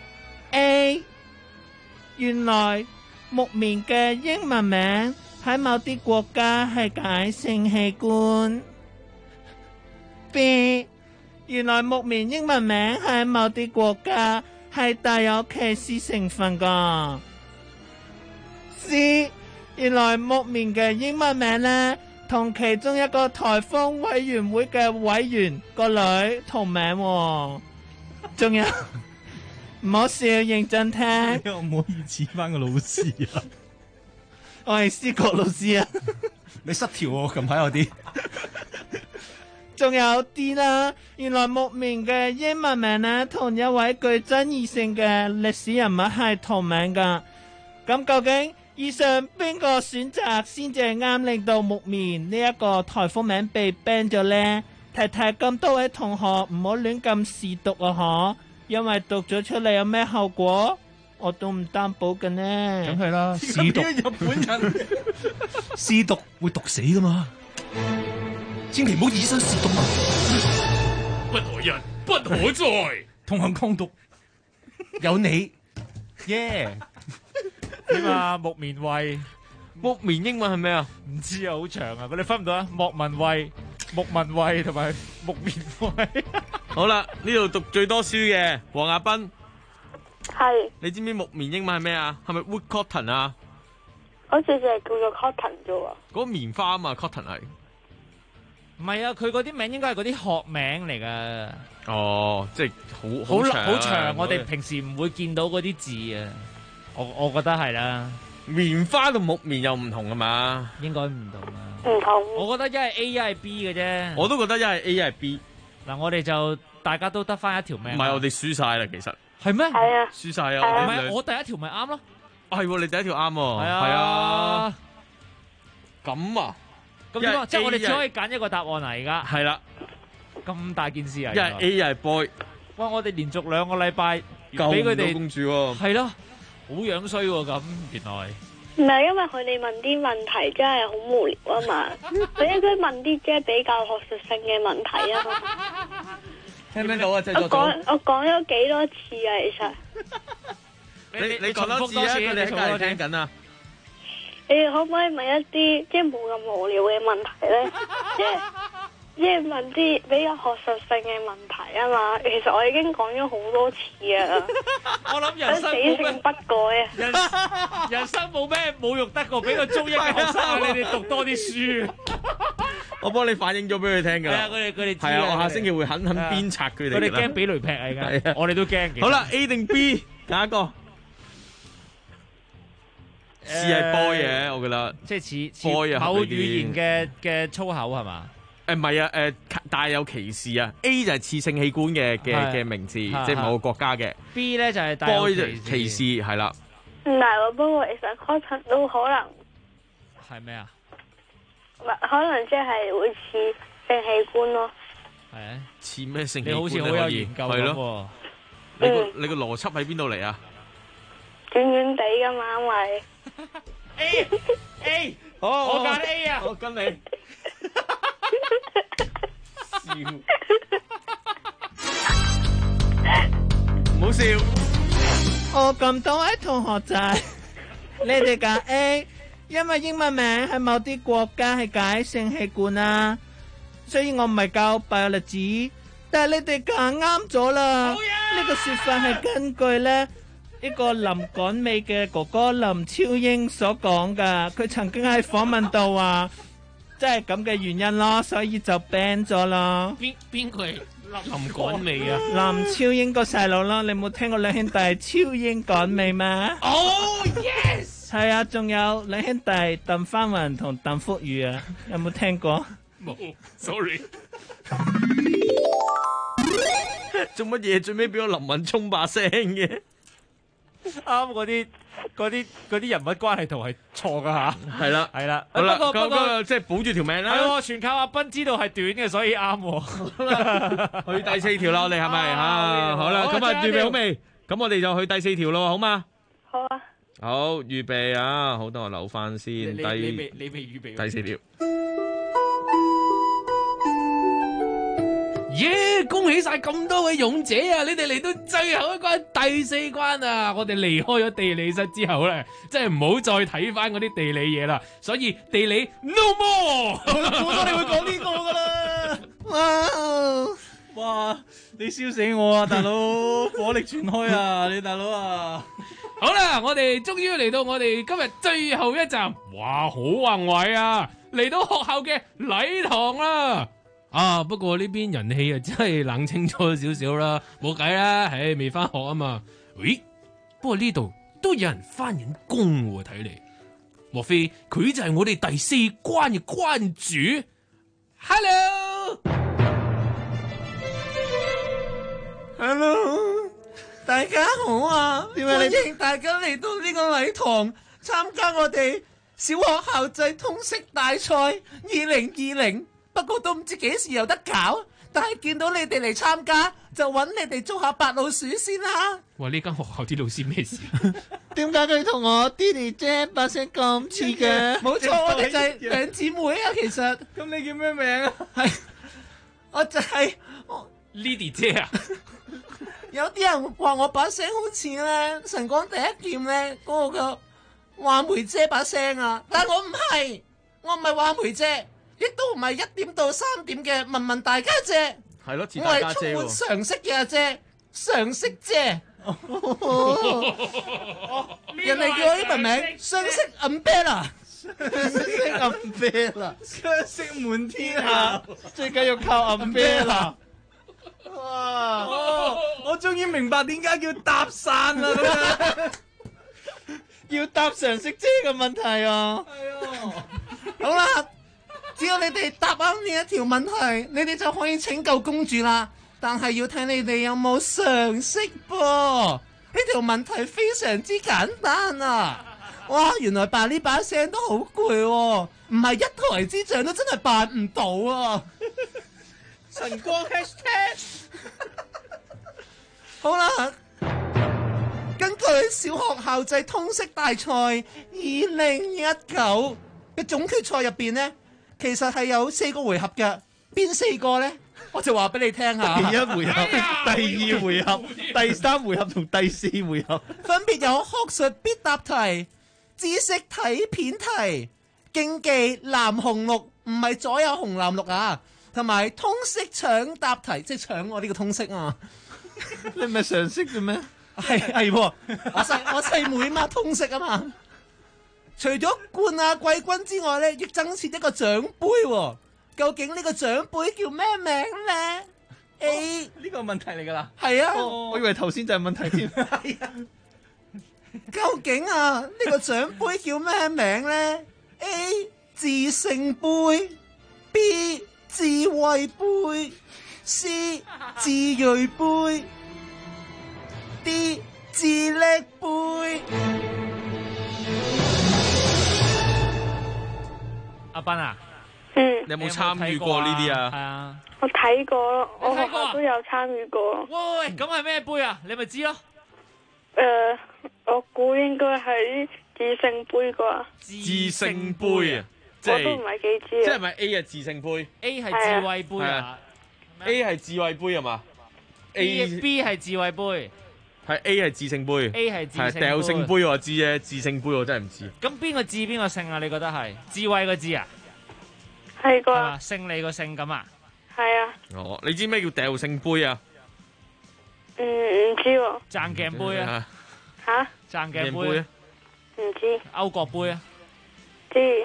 ？A， 原來木棉嘅英文名喺某啲國家係解性器官。B， 原來木棉英文名喺某啲國家係帶有歧視成分噶。C， 原來木棉嘅英文名呢，同其中一個颱風委員會嘅委員個女同名喎。仲有，唔好笑，認真聽。 可唔可以似翻個老師啊？ 我係思覺老師啊！ 你失調喎，近排有啲。 仲有啲啦，原來木棉嘅英文名呢，同一位具爭議性嘅歷史人物係同名噶。咁究竟以上邊個選擇先至係啱，令到木棉呢一個颱風名被 ban 咗呢？提提咁多位同學唔好亂咁試讀啊！嗬，因為讀咗出嚟有咩後果？我都唔擔保嘅呢。 梗係啦，試讀日本人試讀會讀死噶嘛，千祈唔好以身試讀啊！ 不可一，不可再， 同行抗毒，有你耶！ 點啊？木棉衛， 木棉英文係咩啊？ 唔知啊，好長啊，佢哋分唔到啊。莫文蔚、木文蔚同埋木棉衛。 好啦，呢度讀最多書嘅黃亞斌。 係。 你知唔知木棉英文係咩啊？係咪 wood cotton 啊？ 好似就係叫做 cotton 啫喎。 嗰個棉花啊嘛 ，cotton 係。 唔係啊，佢嗰啲名應該係嗰啲學名嚟噶。 哦，即係好長，我哋平時唔會見到嗰啲字啊。我覺得係啦。 棉花同木棉又唔同啊嘛？ 應該唔同啊。 唔同。 我覺得一係 A 一係 B 嘅啫。 我都覺得一係 A 一係 B。 嗱，我哋就大家都得翻一條命。 唔係，我哋輸晒啦，其實。 係咩？ 係啊。 輸晒啊！ 唔係，我第一條咪啱咯。 係，你第一條啱喎。 係啊。 咁啊？ 咁點啊？即係我哋只可以揀一個答案嚟而家。 係啦。 咁大件事啊！ 一係 A 一係 boy。 哇！我哋連續2個禮拜救俾佢哋公主喎。 係咯，好樣衰喎咁，原來。 唔係因為佢哋問啲問題真係好無聊啊嘛，佢應該問啲即係比較學術性嘅問題啊嘛。 聽唔聽到啊？製作組。 我講咗幾多次啊，其實。 你講多次啊！佢哋喺隔籬聽緊啊。 你哋可唔可以問一啲即係冇咁無聊嘅問題咧？即係問啲比較學術性嘅問題啊嘛。其實我已經講咗好多次啊。 我諗人生冇咩不改啊。人生冇咩侮辱得過，俾個中一嘅學生你哋讀多啲書。 我幫你反映咗俾佢聽㗎。係啊，佢哋知啊，我下星期會狠鞭策佢哋。 佢哋驚俾雷劈啊！而家我哋都驚。 好啦 ，A 定 B 揀一個。似係 boy 嘅，我覺得。 即係似某語言嘅粗口係嘛？ 唔係啊，帶有歧視啊。A 就係次性器官嘅名字，即係某個國家嘅。 B 咧就係帶有歧視，係啦。 唔係喎，不過其實 cotton 都可能係咩啊？ 可能即係會似性器官咯。 係啊， 似咩性器官？ 你好似好有研究咁喎。 你個邏輯喺邊度嚟啊？ 短短地噶嘛，因為 A，我揀 A 啊， 我跟你。唔好笑。 我咁多位同學仔，你哋揀 A，因為英文名喺某啲國家係解性器官啊。雖然我唔係教 biology，但係你哋揀啱咗啦。呢個說法係根據呢一個林趕美嘅哥哥林超英所講噶。佢曾經喺訪問度話，即係咁嘅原因咯，所以就 ban 咗啦。 邊個係林趕美啊？ 林超英個細佬咯，你冇聽過兩兄弟超英趕美咩？ 哦 yes， 係啊，仲有兩兄弟鄧翻雲同鄧福如啊，有冇聽過？ 冇 ，sorry。 做乜嘢？最尾俾我林敏聰把聲嘅？ 啱嗰啲人物關係圖係錯噶吓。 係啦， 係啦。 好啦， 不過即係保住條命啦。 係喎，全靠阿斌知道係短嘅，所以啱。 去第四條啦，我哋係咪啊？好啦，咁啊預備好未？咁我哋就去第四條咯，好嘛？ 好啊。 好，預備啊！好，等我扭翻先。 你未預備？ 第四條。 耶！恭喜晒咁多位勇者啊！你哋嚟到最後一關第四關啊！我哋離開咗地理室之後咧，真係唔好再睇翻嗰啲地理嘢啦。所以地理 no more。 我估到你會講呢個噶啦！哇！你笑死我啊，大佬！火力全開啊，你大佬啊！ 好啦，我哋終於嚟到我哋今日最後一站。哇，好宏偉啊！嚟到學校嘅禮堂啦。啊！不過呢邊人氣啊真係冷清咗少少啦，冇計啦，唉，未翻學啊嘛。咦？不過呢度都有人翻緊工喎，睇嚟，莫非佢就係我哋第四關嘅關主 ？Hello， 大家好啊！歡迎大家嚟到呢個禮堂參加我哋小學校際通識大賽2020。不過都唔知幾時有得搞，但係見到你哋嚟參加，就揾你哋捉下白老鼠先啦。 哇！呢間學校啲老師咩事？ 點解佢同我爹哋姐把聲咁似嘅？冇錯，我哋就係兩姊妹啊。其實咁你叫咩名啊？係我就係 Lily 姐啊。 有啲人話我把聲好似咧晨光第一劍咧嗰個話梅姐把聲啊，但我唔係，我唔係話梅姐。亦都唔係1點到3點嘅文大家姐， 係咯，似大家姐喎。 我係充滿常識嘅阿姐，常識姐。人哋叫我英文名，常識 umbrella， 常識 umbrella， 常識滿天下，最緊要靠 umbrella。哇！我終於明白點解叫搭訕啦，要搭常識姐嘅問題啊。係啊，好啦。只要你哋答啱呢一條問題，你哋就可以拯救公主啦。但係要睇你哋有冇常識噃。呢條問題非常之簡單啊！哇，原來扮呢把聲都好攰喎，唔係一台之長都真係扮唔到啊！晨光 hashtag 好啦，根據小學校際通識大賽2019嘅總決賽入邊呢，其實係有4個回合嘅，邊4個呢？我就話俾你聽下。第1回合、第2回合、第3回合同第4回合，分別有學術必答題、知識睇片題、競技藍紅綠，唔係左右紅藍綠啊，同埋通識搶答題，即係搶我呢個通識啊！你唔係常識嘅咩？係喎，我細妹嘛，通識啊嘛。除咗冠亞季軍之外咧，亦增設一個獎杯喎。究竟呢個獎杯叫咩名咧？A 呢個問題嚟㗎啦。係啊，我以為頭先就係問題添。係啊。究竟啊，呢個獎杯叫咩名咧？A 智勝杯，B 智慧杯，C 智睿杯，D 智叻杯。 阿斌啊， 嗯， 你有冇參與過呢啲啊？ 係啊， 我睇過咯，我學校都有參與過。 喂，咁係咩杯啊？你咪知咯。 我估應該係智勝杯啩。 智勝杯啊，即係我都唔係幾知啊。 即係咪 A 係智勝杯 ？A 係智慧杯啊。 A 係智慧杯係嘛 ？B 係智慧杯。 係 A 係智勝杯。 A 係智勝杯。 掉勝杯我知啫，智勝杯我真係唔知。 咁邊個智邊個勝啊？你覺得係智慧個智啊？ 係個。 勝利個勝咁啊？ 係啊。 哦，你知咩叫掉勝杯啊？ 唔知喎。 爭鏡杯啊？ 吓？ 爭鏡杯？ 唔知。 歐國杯啊？ 知。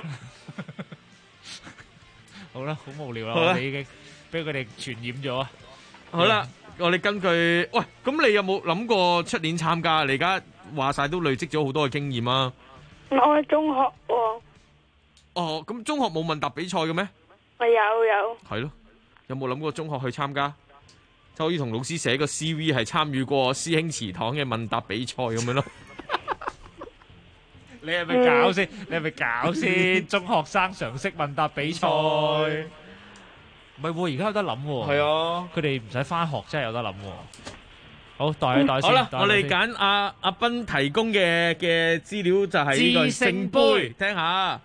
好啦，好無聊啦，我哋已經俾佢哋傳染咗啊！ 好啦，我哋根據喂，咁你有冇諗過出年參加？你而家話晒都累積咗好多嘅經驗啊！ 我喺中學喎。 哦，咁中學冇問答比賽嘅咩？ 我有。 係咯，有冇諗過中學去參加？就可以同老師寫個 CV 係參與過師兄祠堂嘅問答比賽咁樣咯。 你係咪搞先？你係咪搞先？中學生常識問答比賽，唔係喎，而家有得諗喎。 係啊， 佢哋唔使返學，真係有得諗喎。好，代先。 好啦，我哋揀阿斌提供嘅資料就係呢個智勝杯，聽下。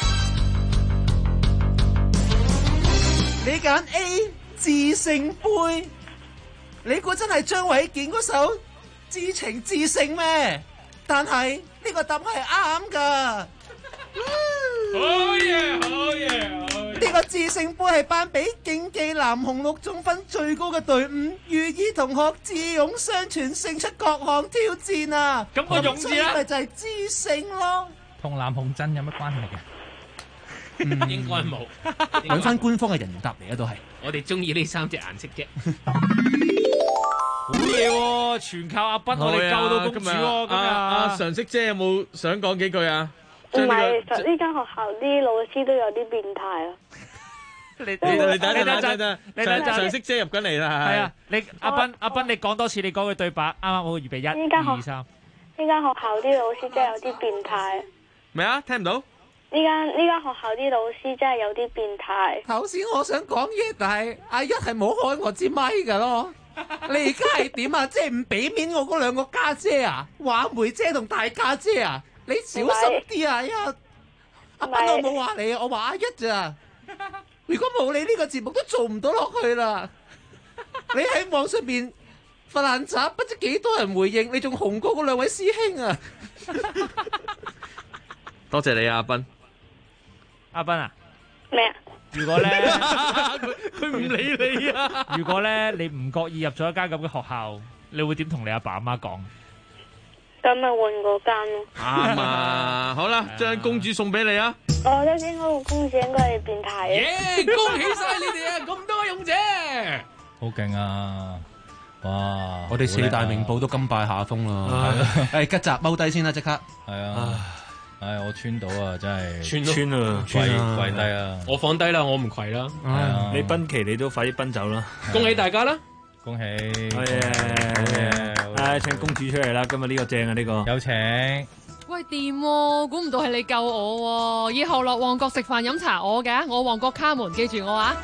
你揀 A 智勝杯，你估真係張衛健嗰首知情知性咩？但係呢個答案係啱噶。 好嘢，好嘢， 呢個智勝杯係頒俾競技男紅綠總分最高嘅隊伍，寓意同學智勇雙全，勝出各項挑戰啊！ 咁個勇字咧， 咪就係知勝咯。 同藍紅鎮有乜關係嘅？ 應該冇， 揾翻官方嘅人員答嚟啊，都係。 我哋中意呢3隻顏色啫。 好嘢喎！全靠阿斌，我哋救到公主喎！今日阿常識姐有冇想講幾句啊？ 唔係，其實呢間學校啲老師都有啲變態啊！ 你等常識姐入緊嚟啦， 係啊！你阿斌，你講多次，你講句對白，啱啱好預備1、2、3。 呢間學校啲老師真係有啲變態。 咩啊？聽唔到？ 呢間學校啲老師真係有啲變態。 頭先我想講嘢，但係阿一係冇開我支咪噶咯。你而家係點啊？即係唔俾面我嗰2個家姐啊？話梅姐同大家姐啊？你小心啲啊！阿斌我冇話你，我話阿一咋。如果冇你呢個節目都做唔到落去啦。你喺網上邊發爛渣，不知幾多人回應，你仲紅過嗰2位師兄啊！ 多謝你啊，阿斌。 阿斌啊？ 咩啊？ 如果咧， 佢唔理你啊！ 如果咧你唔覺意入咗一間咁嘅學校，你會點同你阿爸阿媽講？ 咁咪換嗰間咯。 啱啊！好啦，將公主送俾你啊！ 我覺得應該個公主應該係變態嘅。 耶！恭喜晒你哋啊！咁多勇者， 好勁啊！哇！ 我哋4大名捕都甘拜下風啦。誒，吉澤踎低先啦，即刻。 係啊。唉，我穿到啊，真係穿啊， 跪低啊！ 我放低啦，我唔跪啦。 係啊，你奔奇你都快啲奔走啦！ 恭喜大家啦！ 恭喜！ 唉，請公主出嚟啦！今日呢個正啊，呢個有請。 喂，掂喎，估唔到係你救我喎！以後落旺角食飯飲茶我嘅，我旺角卡門，記住我啊！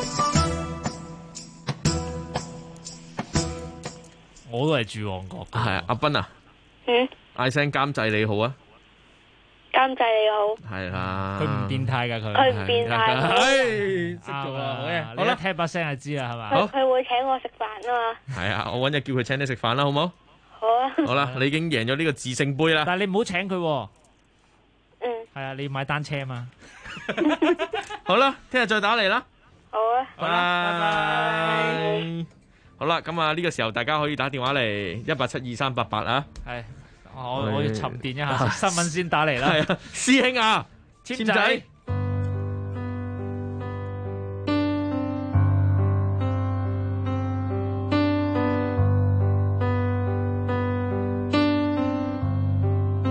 我都係住旺角。 係啊，阿斌啊。嗌聲監製你好啊！ 監製你好。 係啦。 佢唔變態㗎，佢。 佢唔變態。 識做啊！好嘅， 好啦，聽把聲就知啦，係嘛？ 佢會請我食飯啊嘛。 係啊，我搵日叫佢請你食飯啦，好冇？ 好啊。 好啦，你已經贏咗呢個智勝杯啦。 但係你唔好請佢喎。 嗯。 係啊，你要買單車嘛。 好啦，聽日再打嚟啦。 好啊。 好啦，拜拜。 好啦，咁啊呢個時候大家可以打電話嚟1872388啊。 係。我要沉澱一下新聞先打嚟啦。 係啊，師兄啊， 簽仔。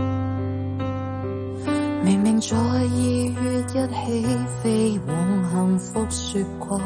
明明在2月一起飛往幸幸福說過，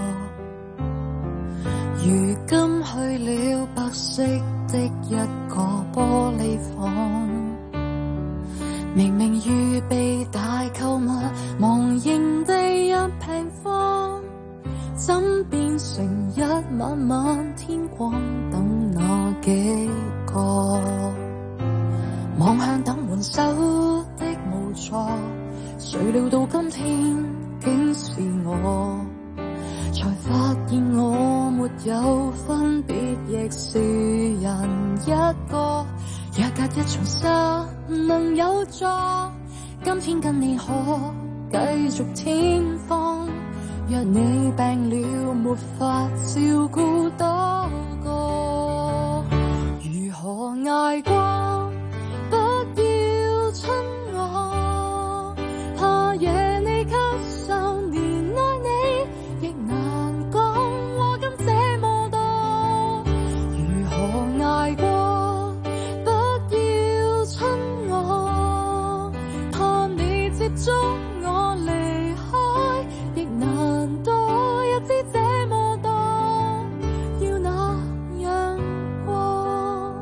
如今去了白色的一個玻璃房，明明預備大購物，忘形地一平方，怎變成一晚晚天光等那幾個？望向等援手的無助，誰料到今天竟是我，才發現我沒有分別，亦是人一個。也隔一重紗能有助，今天跟你可繼續天荒。若你病了沒法照顧多個，如何捱過？不要親我，怕惹你咳嗽，連愛你亦難講。我今這麼多，如何捱過？不要親我，怕你接觸我離開，亦難多。日子這麼多，要那樣過。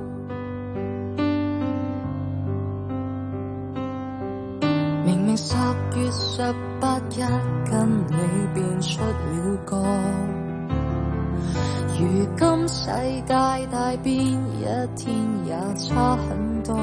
明明10月18日跟你便出了國，如今世界大變，一天也差很多，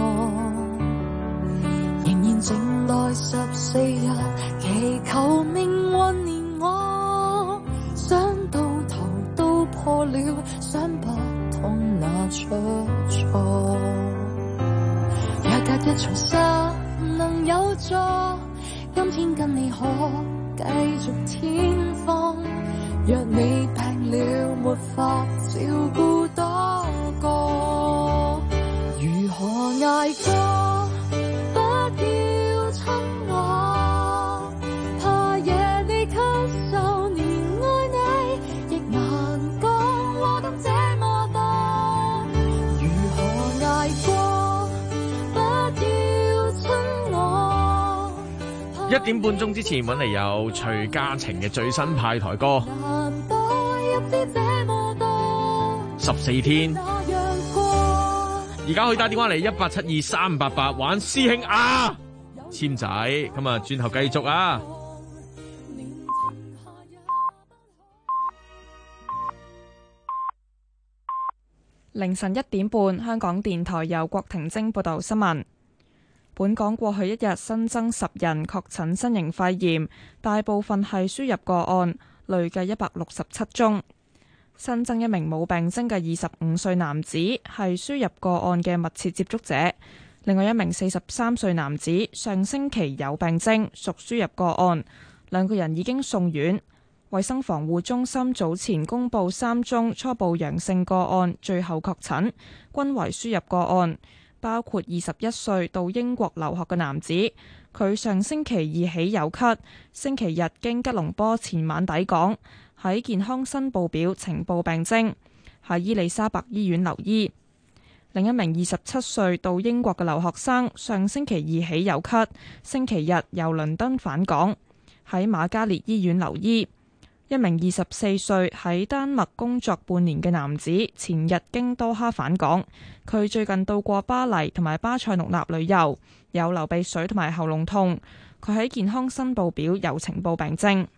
仍然靜待14日，祈求命運憐我。想到頭都破了，想不通那出錯。也隔一重紗能有助，今天跟你可繼續天荒。若你病了沒法照顧多個，如何捱過？不要親我，怕惹你咳嗽，連愛你亦難講。禍得這麼多，如何捱過？不要親我。 1點半鐘之前揾嚟有徐嘉晴嘅最新派台歌14天，而家可以打電話嚟1872-388玩師兄啊簽仔，咁啊轉頭繼續啊！ 凌晨1點半，香港電台由郭婷晶報道新聞。本港過去一日新增10人確診新型肺炎，大部分係輸入個案，累計167宗。新增一名冇病徵嘅25歲男子，係輸入個案嘅密切接觸者。另外一名43歲男子上星期有病徵，屬輸入個案，兩個人已經送院。衛生防護中心早前公布3宗初步陽性個案，最後確診，均為輸入個案，包括21歲到英國留學嘅男子，佢上星期2起有咳，星期日經吉隆坡前晚抵港。喺健康申報表呈報病徵，喺伊利沙伯醫院留醫。另一名27歲到英國嘅留學生，上星期2起有咳，星期日由倫敦返港，喺瑪嘉烈醫院留醫。一名24歲喺丹麥工作半年嘅男子，前日經多哈返港，佢最近到過巴黎同埋巴塞隆納旅遊，有流鼻水同埋喉嚨痛，佢喺健康申報表有呈報病徵。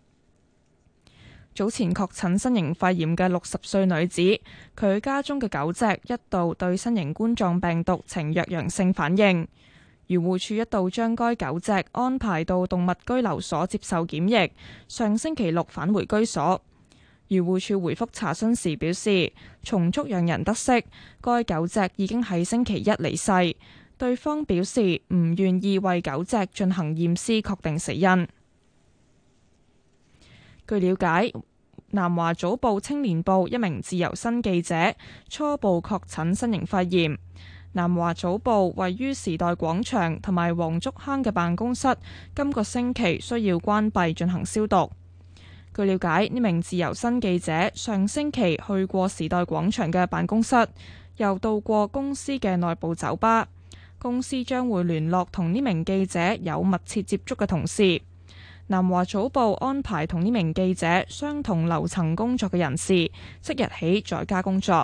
早前確診新型肺炎嘅60歲女子，佢家中嘅狗隻一度對新型冠狀病毒呈弱陽性反應，漁護署一度將該狗隻安排到動物居留所接受檢疫，上星期6返回居所。漁護署回覆查詢時表示，從畜養人得悉，該狗隻已經喺星期1離世，對方表示唔願意為狗隻進行驗屍確定死因。據了解，南華早報青年報一名自由身記者初步確診新型肺炎。南華早報位於時代廣場同埋黃竹坑嘅辦公室，今個星期需要關閉進行消毒。據了解，呢名自由身記者上星期去過時代廣場嘅辦公室，又到過公司嘅內部酒吧。公司將會聯絡同呢名記者有密切接觸嘅同事。 南華早報安排同呢名記者相同樓層工作嘅人士，即日起在家工作。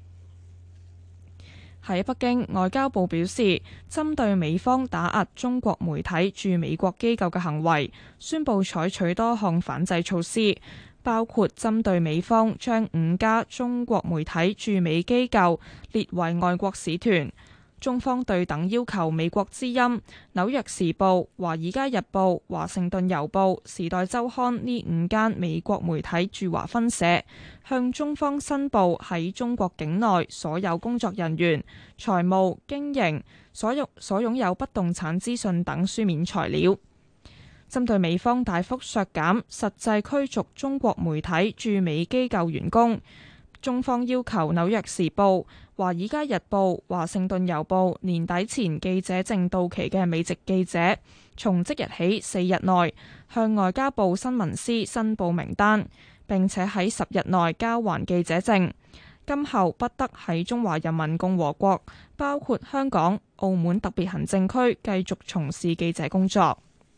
喺北京，外交部表示，針對美方打壓中國媒體駐美國機構嘅行為，宣布採取多項反制措施，包括針對美方將5家中國媒體駐美機構列為外國使團。中方對等要求美國之音、紐約時報、華爾街日報、華盛頓郵報、時代週刊呢5間美國媒體駐華分社向中方申報喺中國境內所有工作人員、財務、經營、所擁有不動產資訊等書面材料。針對美方大幅削減、實際驅逐中國媒體駐美機構員工，中方要求紐約時報、華爾街日報、華盛頓郵報年底前記者證到期嘅美籍記者，從即日起4日內向外交部新聞司申報名單，並且喺10日內交還記者證。今後不得喺中華人民共和國，包括香港、澳門特別行政區繼續從事記者工作。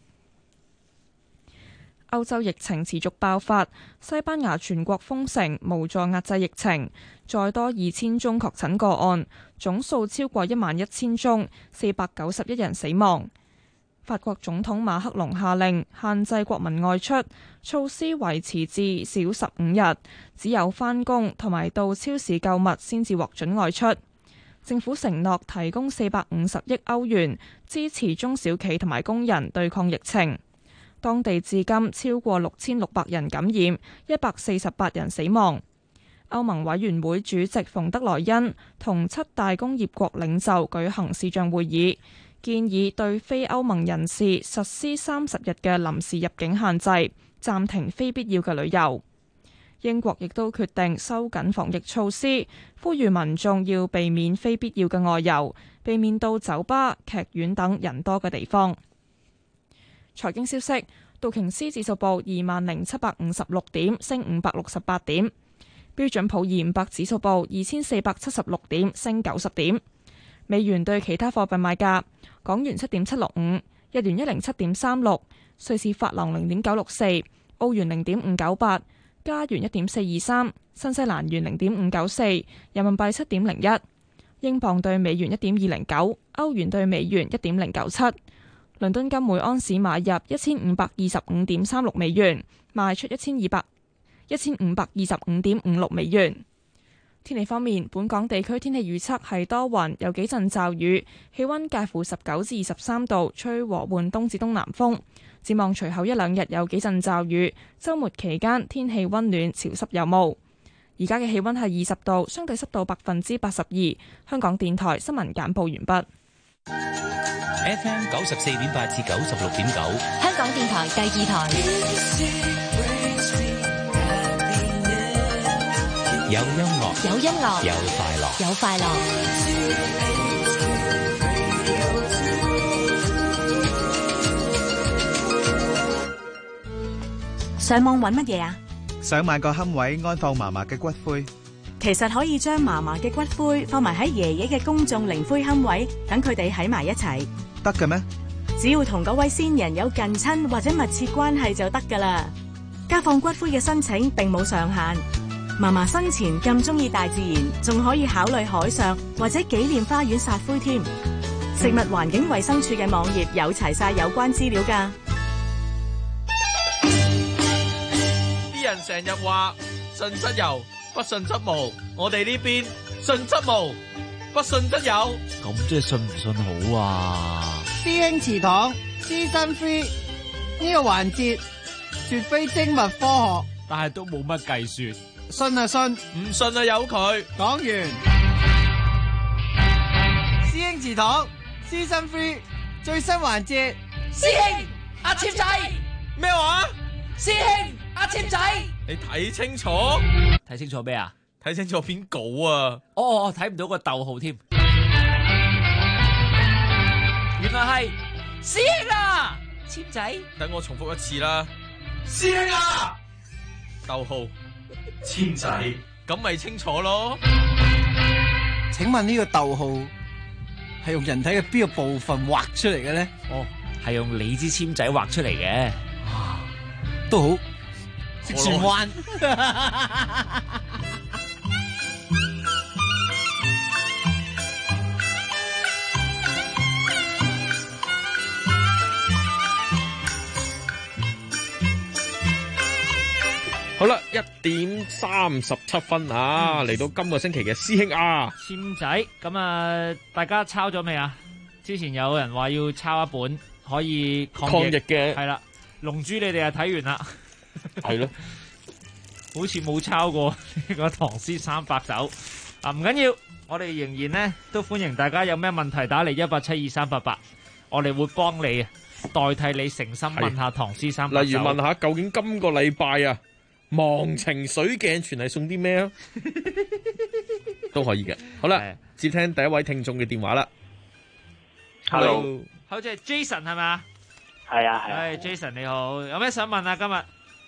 歐洲疫情持續爆發，西班牙全國封城，無助壓制疫情，再多2000宗確診個案，總數超過11000宗，491人死亡。法國總統馬克龍下令限制國民外出，措施維持至少15日，只有返工同埋到超市購物先至獲准外出。政府承諾提供450億歐元，支持中小企同埋工人對抗疫情。當地至今超過6600人感染，148人死亡。歐盟委員會主席馮德萊恩同7大工業國領袖舉行視像會議，建議對非歐盟人士實施30日嘅臨時入境限制，暫停非必要嘅旅遊。英國亦都決定收緊防疫措施，呼籲民眾要避免非必要嘅外遊，避免到酒吧、劇院等人多嘅地方。財經消息，道瓊斯指數報20756點，升568點；標準普爾500指數報2476點，升90點。美元對其他貨幣賣價：港元7.765，日元107.36，瑞士法郎0.964，澳元0.598，加元1.423，新西蘭元0.594，人民幣7.01，英鎊對美元1.209，歐元對美元1.097。倫敦金每安士買入1525.36美元，賣出1525.56美元。天氣方面，本港地區天氣預測係多雲，有幾陣驟雨，氣溫介乎19至23度，吹和緩東至東南風。展望隨後1、2日有幾陣驟雨，週末期間天氣溫暖潮濕有霧。而家嘅氣溫係20度，相對濕度82%。香港電台新聞簡報完畢。 FM 94.8至96.9， 香港電台第2台。 有音樂， 有音樂， 有快樂， 有快樂。 上網揾乜嘢啊？ 想買個龕位安放嫲嫲嘅骨灰。 其實可以將嫲嫲嘅骨灰放埋喺爺爺嘅公眾靈灰龕位，等佢哋喺埋一齊。 得嘅咩？ 只要同嗰位先人有近親或者密切關係就得噶啦。家放骨灰嘅申請並冇上限。嫲嫲生前咁中意大自然，仲可以考慮海上或者紀念花園撒灰添。食物環境衛生署嘅網頁有齊晒有關資料噶。 啲人成日話信則有，不信則無。我哋呢邊信則無，不信則有。 咁即係信唔信好啊？ 師兄祠堂Season 3呢個環節絕非精密科學， 但係都冇乜計算。 信啊信， 唔信啊由佢。 講完。師兄祠堂Season 3最新環節， 師兄阿簽仔咩話？師兄阿簽仔，你睇清楚？ 睇清楚咩啊？ 睇清楚篇稿啊！ 哦，睇唔到個逗號添。 原來係師兄啊，簽仔。 等我重複一次啦， 師兄啊， 逗號簽仔，咁咪清楚咯。 請問呢個逗號係用人體嘅邊個部分畫出嚟嘅咧？ 哦，係用你支簽仔畫出嚟嘅。 都好，識轉彎。 好啦，1:37啊，嚟到今個星期嘅師兄啊， 簽仔，咁啊，大家抄咗未啊？之前有人話要抄一本可以抗疫嘅， 係啦，龍珠你哋啊睇完啦， 係咯， 好似冇抄過呢個唐詩300首啊，唔緊要，我哋仍然咧都歡迎大家有咩問題打嚟1872388，我哋會幫你代替你誠心問下唐詩300首， 例如問下究竟今個禮拜啊。忘情水鏡全係送啲咩啊？都可以嘅。好啦，接聽第一位聽眾嘅電話啦。 Hello， 好似係 Jason 係咪？ 係啊係。 係 Jason 你好，有咩想問啊？今日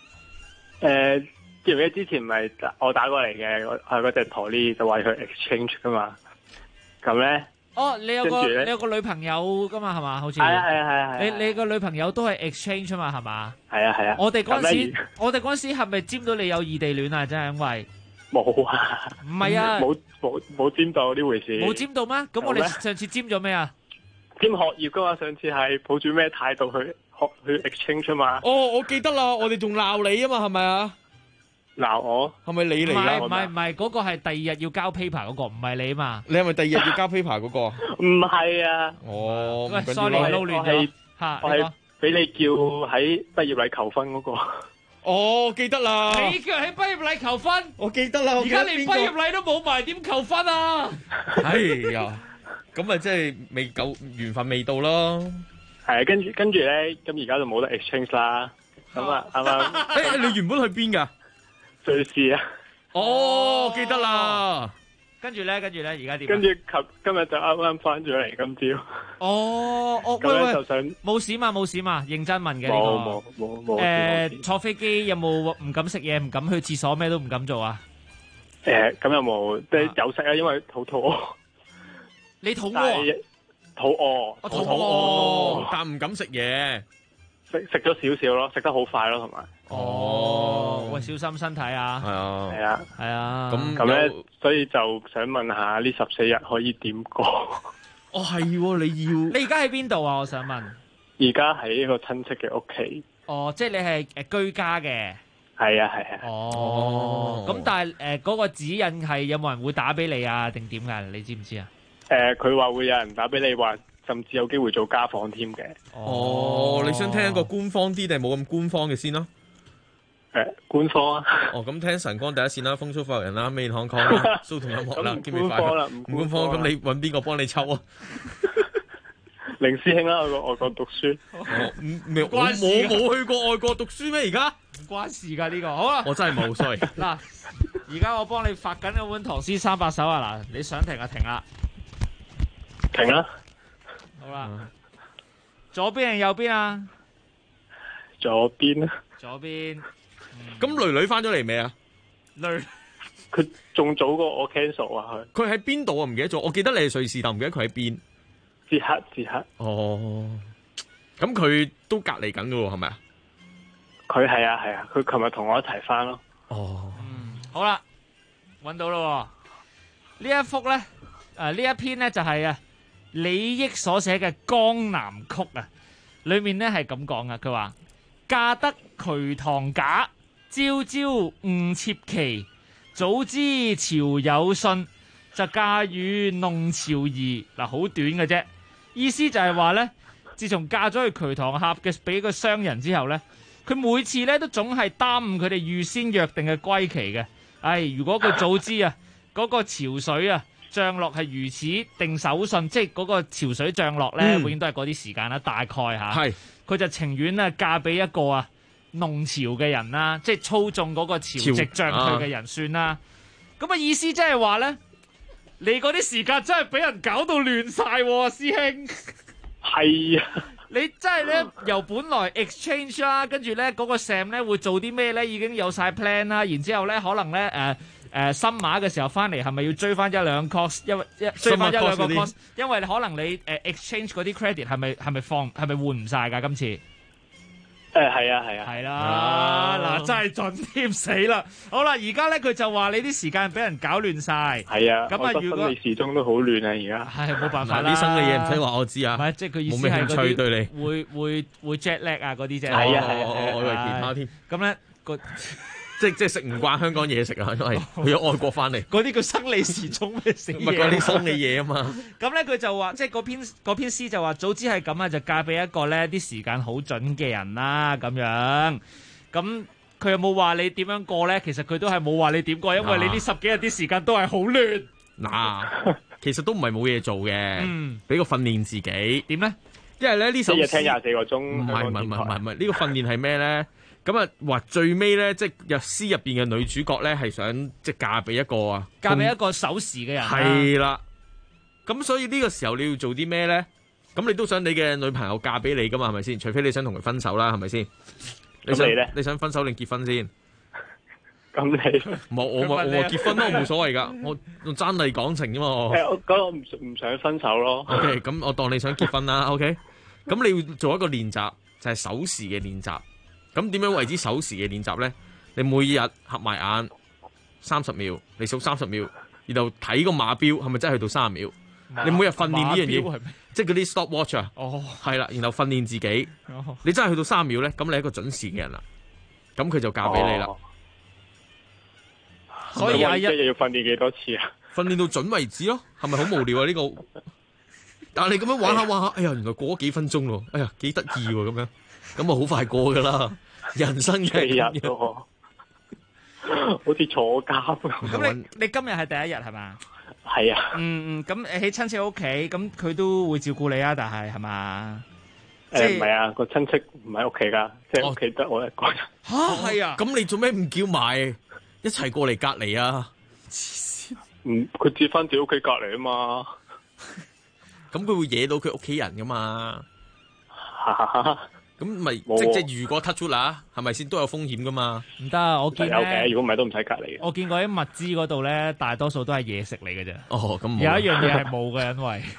記唔記得之前咪我打過嚟嘅，我係嗰隻陀呢就話去 exchange 噶嘛。咁咧？ 哦，你有個女朋友噶嘛？係嘛？好似係啊。 你個女朋友都係 exchange 嘛？係嘛？ 係啊。 我哋嗰陣時係咪沾到你有異地戀啊？真係因為冇啊。 唔係啊。 冇沾到呢回事。 冇沾到咩？咁我哋上次沾咗咩啊？ 沾學業噶嘛？上次係抱住咩態度去 exchange 啊嘛？ 哦，我記得啦，我哋仲鬧你啊嘛，係咪啊？ 鬧我係咪你嚟㗎？ 唔係，嗰個係第二日要交 paper 嗰個，唔係你嘛？ 你係咪第二日要交 paper 嗰個？ 唔係啊。 哦， 喂 ，sorry，撈亂咗嚇。 我係俾你叫喺畢業禮求婚嗰個。 哦，記得啦。 你叫人喺畢業禮求婚？ 我記得啦。 而家連畢業禮都冇埋，點求婚啊？ 哎呀，咁咪即係未夠緣分未到咯。 係啊，跟住咧，咁而家就冇得 exchange 啦。咁啊，啱啱。 誒，你原本去邊㗎？ 瑞士啊！ 哦，記得啦。 跟住咧，而家點？ 跟住今日就啱啱翻咗嚟，今朝。 哦， 咁咧就想冇事嘛，認真問嘅呢個。 冇。 坐飛機有冇唔敢食嘢，唔敢去廁所，咩都唔敢做啊？ 咁有冇即係有食啊？因為肚餓。 你肚餓？ 肚餓。 我肚餓， 但唔敢食嘢。 食咗少少咯，食得好快咯，同埋。 哦，喂，小心身體啊！係啊。 咁咧，所以就想問下呢14日可以點過？ 哦，係，你而家喺邊度啊？我想問。 而家喺一個親戚嘅屋企。 哦，即係你係居家嘅。 係啊。 哦。咁但係嗰個指引係有冇人會打俾你啊？定點㗎？你知唔知啊？ 佢話會有人打俾你，話甚至有機會做家訪添嘅。 哦，你想聽一個官方啲定係冇咁官方嘅先咯？ 官方啊！ 哦，咁聽晨光第一線啦，風騷發人啦，美健康康啦，蘇同音樂啦，兼美快樂。唔官方，咁你揾邊個幫你抽啊？ 凌師兄啦，去過外國讀書。 我冇去過外國讀書咩？而家唔關事㗎呢個。好啊， 我真係冇，sorry。 嗱，而家我幫你發緊嗰本唐詩300首啊！嗱，你想停就停啦。 停啦。 好啦。左邊定右邊啊？ 左邊啊。 左邊。 咁女女翻咗嚟未啊？ 佢仲早過我 cancel 啊！ 佢喺邊度啊？唔記得咗。我記得你係瑞士，但唔記得佢喺邊。 捷克。 哦，咁佢都隔離緊噶喎，係咪啊？ 佢係啊，佢琴日同我一齊翻咯。 哦， 好啦，揾到咯。呢一幅咧，呢一篇咧就係李益所寫嘅《江南曲》啊，裏面咧係咁講啊，佢話嫁得瞿塘假。朝朝誤妾期，早知潮有信，就嫁與弄潮兒。嗱，好短嘅啫，意思就係話咧，自從嫁咗去瞿塘峽嘅俾個商人之後咧，佢每次咧都總係耽誤佢哋預先約定嘅歸期嘅。如果佢早知啊，嗰個潮水啊漲落係如此定手信，即係嗰個潮水漲落咧，永遠都係嗰啲時間啦，大概嚇。係，佢就情願咧嫁俾一個弄潮嘅人啦，即係操縱嗰個潮汐漲退嘅人算啦。咁意思即係話咧，你嗰啲時間真係俾人搞到亂晒，師兄。 係啊， 你真係咧由本來 exchange 啦，跟住咧嗰個 Sam 咧會做啲咩咧，已經有晒 plan 啦。然之後咧可能咧新馬嘅時候翻嚟係咪要追翻一兩 course， 追翻一兩個 course， 因為可能你exchange 嗰啲 credit 係咪換唔晒㗎今次？ 係啊係啊， 係啦，嗱真係盡添死啦！好啦，而家咧佢就話你啲時間俾人搞亂晒。 係啊， 咁啊如果我覺得生理時鐘都好亂啊，而家係冇辦法啦。 啲生嘅嘢唔使話我知啊， 唔係即係佢意思冇咩興係嗰趣對你啲會 jet lag 啊嗰啲啫。 係啊我以為其他添。 咁咧個即係食唔慣香港嘢食啊，因為去咗外國翻嚟。 嗰啲叫生理時鐘咩死嘢？ 唔係嗰啲生嘅嘢啊嘛。 咁咧佢就話，即係嗰篇詩就話，早知係咁啊，就嫁俾一個咧啲時間好準嘅人啦，咁樣。咁佢有冇話你點樣過咧？其實佢都係冇話你點過，因為你呢10幾日啲時間都係好亂。 嗱，其實都唔係冇嘢做嘅，俾個訓練自己。 點咧？ 因為咧呢首一日聽24個鐘。 唔係，呢個訓練係咩咧？咁啊，話最尾咧，即係詩入邊嘅女主角咧，係想即係嫁俾一個啊， 嫁俾一個守時嘅人。 係啦。咁所以呢個時候你要做啲咩咧？咁你都想你嘅女朋友嫁俾你噶嘛？係咪先？除非你想同佢分手啦，係咪先？ 咁你咧？ 你想分手定結婚先？ 咁你我結婚咯，我冇所謂噶，我用爭嚟講情啫嘛。 我覺得我唔想分手咯。 OK， 咁我當你想結婚啦。OK， 咁你要做一個練習，就係守時嘅練習。咁點樣為之守時嘅練習咧？你每日合埋眼30秒，你數30秒，然後睇個馬錶係咪真係去到30秒？你每日訓練呢樣嘢，即係嗰啲 stopwatch 啊。哦，係啦，然後訓練自己。哦，你真係去到30秒咧，咁你係一個準時嘅人啦。咁佢就嫁俾你啦。 所以一日要訓練幾多次啊？ 訓練到準為止咯。係咪好無聊啊？呢個？但係你咁樣玩下玩下，哎呀，原來過咗幾分鐘咯。哎呀，幾得意喎咁樣。咁啊，好快過噶啦！人生嘅日喎，好似坐監咁。 咁你今日係第一日係嘛？ 係啊。 咁喺親戚屋企，咁佢都會照顧你啊？但係嘛？ 唔係啊，個親戚唔喺屋企噶，即係屋企得我一個人。 嚇係啊！ 咁你做咩唔叫埋一齊過嚟隔離啊？ 佢接翻自己屋企隔離啊嘛。 咁佢會惹到佢屋企人噶嘛？咁咪即如果 touch wood 啦，係咪先都有風險噶嘛？ 唔得，我見有嘅，如果唔係都唔使隔離。 我見過啲物資嗰度咧，大多數都係嘢食嚟嘅啫。 哦，咁有一樣嘢係冇嘅，因為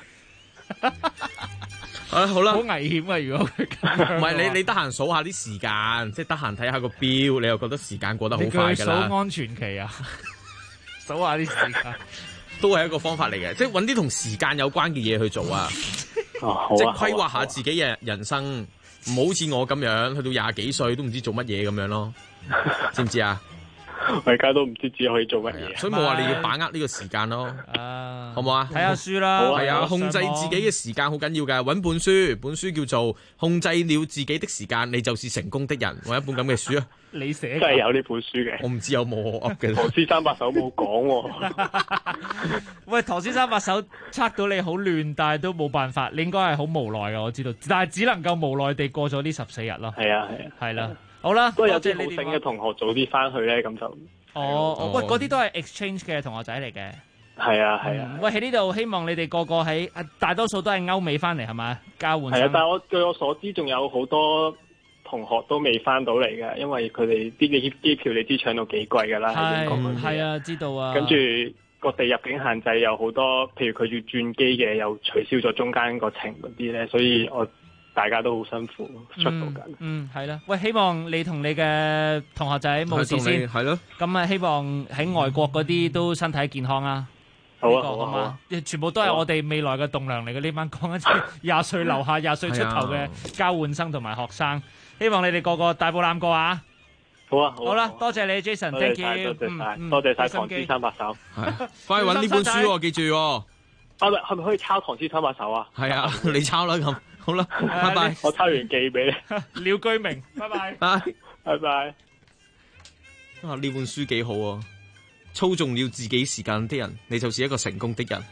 好啦， 好危險啊！如果佢唔係你得閒數下啲時間，即係得閒睇下個錶，你又覺得時間過得好快㗎啦。 數安全期啊，數下啲時間都係一個方法嚟嘅，即係揾啲同時間有關嘅嘢去做啊。即係規劃下自己嘅人生。唔好似我咁樣，去到20幾歲都唔知做乜嘢咁樣咯，知唔知啊？ 我而家都唔知自己可以做乜嘢， 所以冇話你要把握呢個時間咯，好唔好啊？ 睇下書啦， 係啊，控制自己嘅時間好緊要㗎。揾本書，本書叫做《控制了自己的時間，你就是成功的人》，揾一本咁嘅書啊！ 你寫真係有呢本書嘅， 我唔知有冇噏嘅。 唐詩三百首冇講喎。 喂，唐詩三百首測到你好亂，但係都冇辦法，你應該係好無奈嘅，我知道，但係只能夠無奈地過咗呢14日咯。 係啊， 係啦，好啦， 不過有啲好醒嘅同學早啲翻去咧，咁就喂，嗰啲都係 exchange 嘅同學仔嚟嘅。 係啊。 喂，喺呢度希望你哋個個喺大多數都係歐美翻嚟係咪？交換。 係啊，但係據我所知，仲有好多同學都未翻到嚟嘅，因為佢哋啲機票你知搶到幾貴㗎啦。 係啊，知道啊。 跟住各地入境限制有好多，譬如佢要轉機嘅，又取消咗中間個程嗰啲咧，所以大家都好辛苦出到緊。 係啦。喂，希望你同你嘅同學仔冇事先。 係咯。 咁啊，希望喺外國嗰啲都身體健康啊。 好啊， 全部都係我哋未來嘅棟梁嚟嘅。呢班講一次20歲樓下、20歲出頭嘅交換生同埋學生，希望你哋個個大步攬過啊！好啦，多謝你 Jason，thank you， 多謝晒唐詩三百首， 快去揾呢本書，記住。 係咪可以抄唐詩三百首啊？ 係啊，你抄啦咁，好啦，拜拜。 我抄完寄俾你。 廖居明，拜拜。 拜拜。 呢本書幾好啊！操縱了自己時間的人，你就是一個成功的人。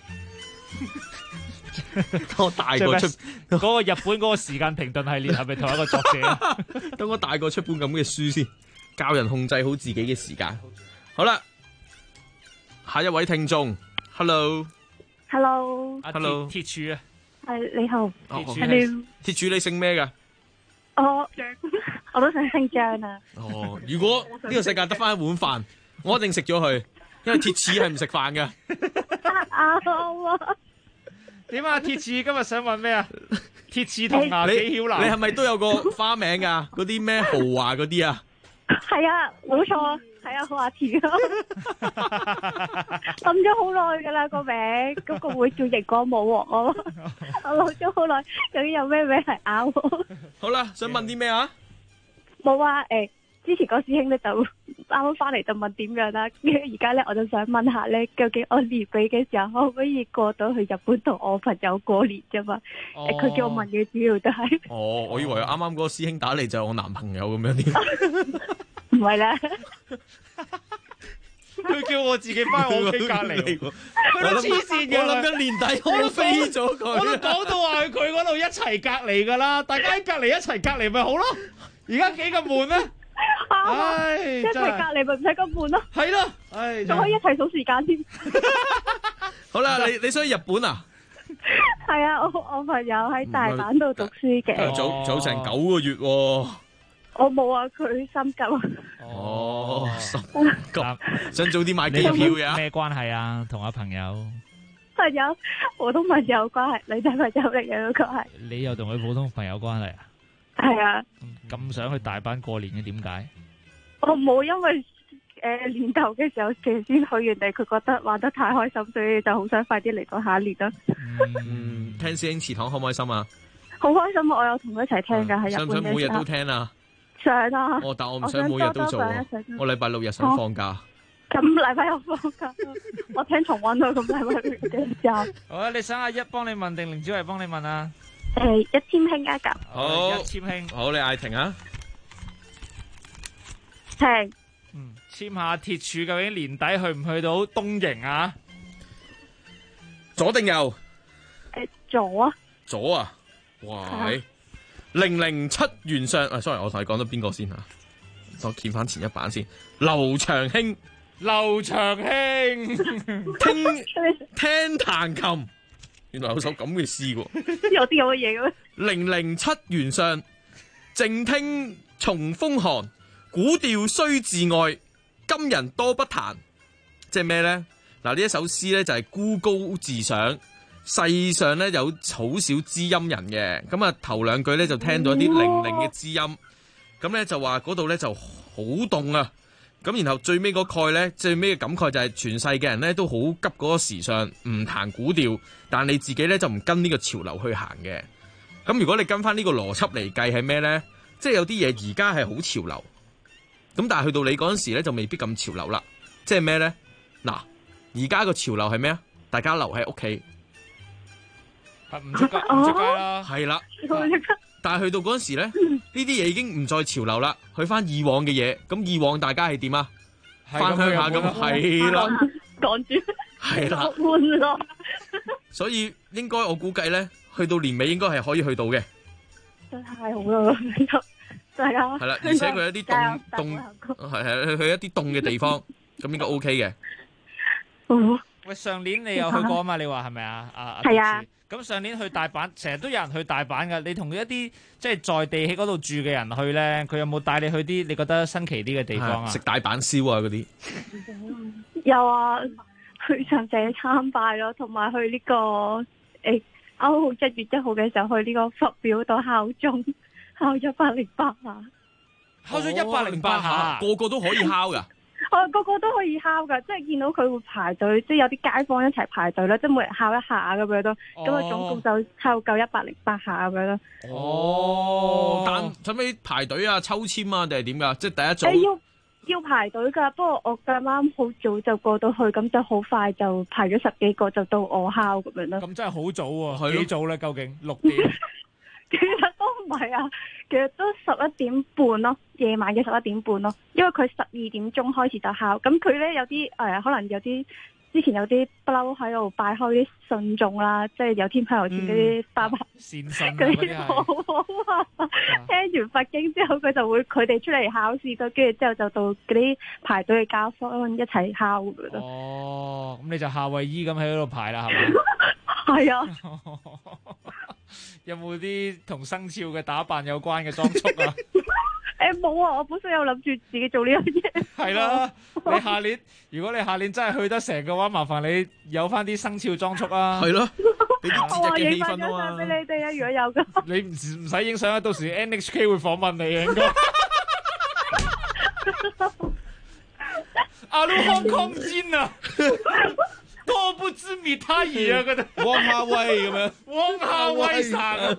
當我大個出嗰個日本嗰個時間停頓系列係咪同一個作者？ 等我大個出本咁嘅書先，教人控制好自己嘅時間。好啦，下一位聽眾 ，Hello， 鐵柱啊， 係你好， 鐵柱你姓咩噶？ 我都想姓張啊。 如果呢個世界得翻一碗飯，我一定食咗佢，因為鐵柱係唔食飯嘅。 點啊？鐵柱今日想問咩啊？ 鐵齒銅牙紀曉嵐， 你係咪都有個花名㗎？嗰啲咩豪華嗰啲啊？ 係啊，冇錯，係啊，好華詞咯。諗咗好耐噶啦個名，嗰個會叫熒光舞王我諗咗好耐，究竟有咩名係啱？ 好啦，想問啲咩啊？ 冇啊，之前個師兄咧就啱啱翻嚟就問點樣啦，跟住而家咧我就想問下咧，究竟我年尾嘅時候可唔可以過到去日本同我朋友過年啫嘛？佢叫我問嘅主要都係。 哦，我以為啱啱嗰個師兄打嚟就係我男朋友咁樣添。 唔係啦。 佢叫我自己翻我屋企隔離，佢都黐線嘅。 我諗緊年底我都飛咗佢， 我都講到話去佢嗰度一齊隔離㗎啦，大家喺隔離一齊隔離咪好咯。而家幾咁悶咩？唉， 一齊隔離咪唔使咁悶咯。 係咯，唉， 仲可以一齊數時間添。 好啦，你想去日本啊？ 係啊，我朋友喺大阪度讀書嘅。 早成9個月喎。 我冇啊，佢心急啊。 哦，心急，想早啲買機票嘅。 咩關係啊？同阿朋友？ 朋友，普通朋友關係，女仔朋友嚟嘅嗰個係。 你又同佢普通朋友關係啊？ 係啊。 咁想去大阪過年嘅，點解？ 我冇，因為年頭嘅時候先去完地，佢覺得玩得太開心，所以就好想快啲嚟到下一年啦。 聽師兄祠堂開唔開心啊？ 好開心啊！我有同佢一齊聽噶，喺日本嘅時候。 想唔想每日都聽啊？ 想啊！ 但我唔想每日都做啊。我禮拜6日想放假。 咁禮拜6放假，我聽重溫咯。咁禮拜6嘅時候。 好啊！你想阿一幫你問定凌子維幫你問啊？ 一簽興加價。 好， 一簽興。 好，你嗌停啊！ 停。 簽下鐵柱，究竟年底去唔去到東瀛啊？ 左定右？ 左啊。 左啊！哇！007元相，sorry， 我同你講咗邊個先啊？我見翻前一版先。劉長興， 劉長興， 聽彈琴，原來有首咁嘅詩喎。 有啲咁嘅嘢嘅。 007元相，靜聽重風寒，古調須自愛，今人多不彈。即係咩咧？嗱，呢一首詩咧就係孤高自賞。世上咧有好少知音人嘅，咁啊頭兩句咧就聽到一啲零零嘅知音，咁咧就話嗰度咧就好凍啊，咁然後最尾嗰句咧，最尾嘅感慨就係全世嘅人咧都好急嗰個時尚，唔彈古調，但你自己咧就唔跟呢個潮流去行嘅。咁如果你跟翻呢個邏輯嚟計係咩咧？即係有啲嘢而家係好潮流，咁但係去到你嗰陣時咧就未必咁潮流啦。即係咩咧？嗱，而家個潮流係咩啊？大家留喺屋企。 唔出街啦， 係啦。但係去到嗰陣時咧，呢啲嘢已經唔再潮流啦，去翻以往嘅嘢。咁以往大家係點啊？翻鄉下咁係啦， 講住係啦， 換咯。 所以應該我估計咧，去到年尾應該係可以去到嘅。 真係太好啦！大家係啦，而且佢一啲凍係去一啲凍嘅地方，咁應該 OK 嘅。 喂，上年你有去過啊嘛？你話係咪啊？ 係啊。 咁上年去大阪，成日都有人去大阪噶。你同一啲即係在地喺嗰度住嘅人去咧，佢有冇帶你去啲你覺得新奇啲嘅地方啊？ 食大阪燒啊嗰啲。 有啊，去長者參拜咯，同埋去呢個啱好1月1號嘅時候去呢個佛廟度敲鐘，敲108下。 敲咗108下， 個個都可以敲噶。 個個都可以敲噶，即係見到佢會排隊，即係有啲街坊一齊排隊啦，即係每人敲一下咁樣咯。咁啊，總共就敲夠108下咁樣咯。 哦，但使唔使排隊啊、抽籤啊，定係點噶？即係第一組。 要排隊噶，不過我咁啱好早就過到去，咁就好快就排咗10幾個，就到我敲咁樣咯。 咁真係好早喎，幾早咧？究竟6點？ 其實都唔係啊，其實都11點半咯，夜晚嘅11點半咯，因為佢12點鐘開始就敲，咁佢咧有啲可能有啲之前有啲不嬲喺度拜開啲信眾啦，即係有天香油錢嗰啲拜拜善信嗰啲好啊，聽完佛經之後佢就會佢哋出嚟考試，跟住之後就到嗰啲排隊嘅家坊一齊敲咁樣咯。 哦，咁你就夏威夷咁喺嗰度排啦，係咪？ 係啊。 有冇啲同生肖嘅打扮有關嘅裝束啊？ 冇啊！我本身有諗住自己做呢樣嘢。 係啦，如果你下年真係去得成嘅話，麻煩你有翻啲生肖裝束啊。 係咯， 俾啲節日嘅氣氛啊我話影翻張相俾你哋啊，如果有嘅。 你唔使影相啊，到時 NHK 會訪問你嘅應該。阿魯香港煎啊，多不知滅他兒啊，覺得汪夏威咁樣， 汪夏威神。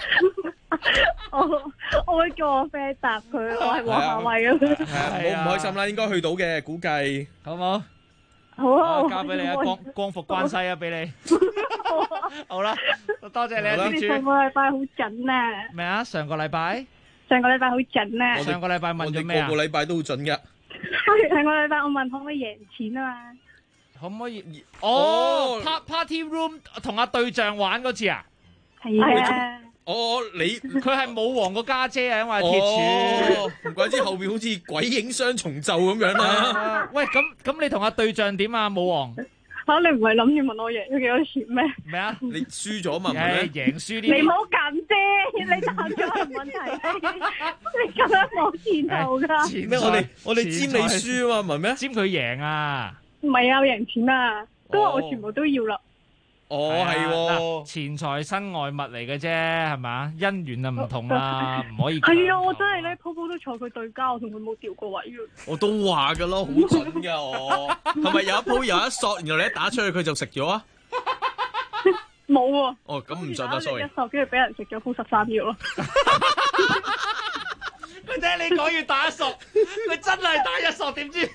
我會叫我 friend 答佢，我係黃夏威咁樣。 好唔開心啦，應該去到嘅，估計好唔好？ 好啊， 交俾你啊，光復關西啊，俾你。好啦，多謝你啊，天主。 上個禮拜好準啊！ 咩啊？上個禮拜好準啊！ 上個禮拜問咗咩啊？ 個禮拜都好準噶。 上個禮拜我問可唔可以贏錢啊嘛？ 可唔可以？哦，Party Room 同阿對象玩嗰次啊？ 係啊。 佢係舞王個家姐啊，因為鐵柱。 唔怪之後邊好似鬼影雙重奏咁樣啦。 喂，咁你同阿對象點啊？舞王？ 嚇！你唔係諗住問我贏咗幾多錢咩？ 咩啊？ 你輸咗嘛？ 贏輸啲。 你唔好咁啫，你答咗係問題。你咁樣冇前途㗎。 咩？我哋佔你輸啊嘛，唔係咩？ 佔佢贏啊！ 唔係啊，我贏錢啊，都話我全部都要啦。 係喎， 錢財身外物嚟嘅啫，係咪？姻緣啊唔同啦，唔可以。 係啊，我真係咧，鋪鋪都坐佢對家，我同佢冇調過位嘅。 我都話噶咯，好準噶我。係咪有一鋪有一索，然後你一打出去佢就食咗啊？ 冇喎。 哦，咁唔準啊 ，sorry。 一索跟住俾人食咗鋪13秒咯。 佢聽你講要打一索，佢真係打一索，點知？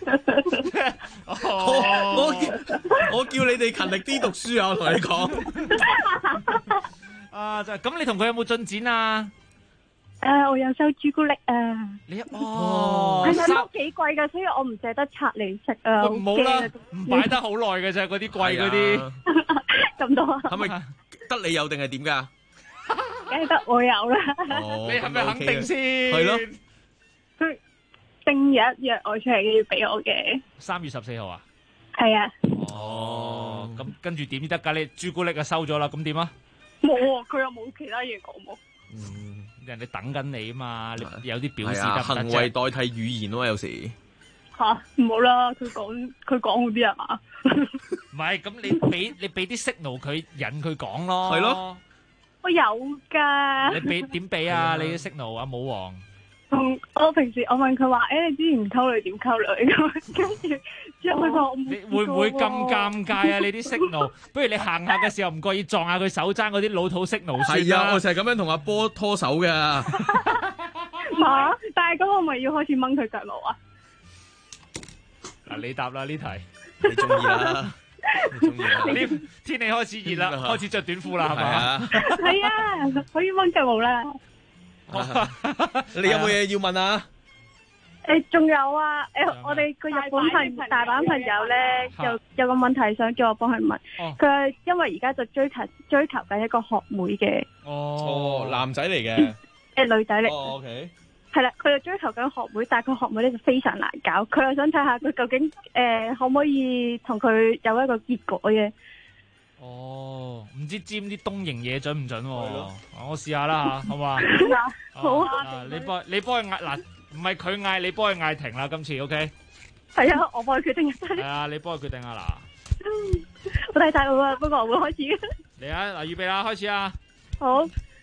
我叫你哋勤力啲讀書啊！我同你講。 啊，就咁，你同佢有冇進展啊？ 我有收朱古力啊。 你係啊，都幾貴㗎，所以我唔捨得拆嚟食啊。 唔好啦，唔擺得好耐嘅啫，嗰啲貴嗰啲。 咁多。 係咪得你有定係點㗎？ 梗係得我有啦。 你係咪肯定先？ 係咯。 佢正日約我出嚟要俾我嘅。 3月14號啊？ 係啊。 哦，咁跟住點得㗎？你朱古力啊收咗啦，咁點啊？ 冇啊，佢又冇其他嘢講喎。 人哋等緊你啊嘛，你有啲表示得唔得啫？ 行為代替語言咯，有時。 吓，唔好啦，佢講好啲係嘛？ 唔係，咁你俾啲 signal 佢引佢講咯。 係咯。 我有㗎。 你點俾啊？你嘅 signal 啊，舞王。 我平時我問佢話，你之前唔溝女點溝女咁，跟住之後佢話我冇。 你會唔會咁尷尬啊？你啲 signal，不如你行下嘅時候唔覺意撞下佢手踭嗰啲老土 signal 算啦。 係啊，我成日咁樣同阿波拖手㗎。 嚇！但係咁我咪要開始掹佢腳毛啊？ 嗱，你答啦呢題。 你中意啦。 呢天氣開始熱啦，開始着短褲啦，係嘛？ 係啊，可以掹腳毛啦。 你有冇嘢要問啊？ 仲有啊！我哋個日本大阪朋友咧，有個問題想叫我幫佢問。佢係因為而家就追求緊一個學妹嘅。 哦，男仔嚟嘅。 女仔嚟。 哦 ，OK。 係啦，佢就追求緊學妹，但係佢學妹咧就非常難搞。佢又想睇下佢究竟可唔可以同佢有一個結果嘅。 哦，唔知沾啲東瀛嘢準唔準喎？我試下啦嚇，好嘛？ 好啊！ 你幫佢嗌嗱，唔係佢嗌，你幫佢嗌停啦，今次 OK？ 係啊，我幫佢決定。 係啊，你幫佢決定啊嗱。 我睇晒啦，不過我會開始。 嚟啊！嗱，預備啦，開始啊！ 好。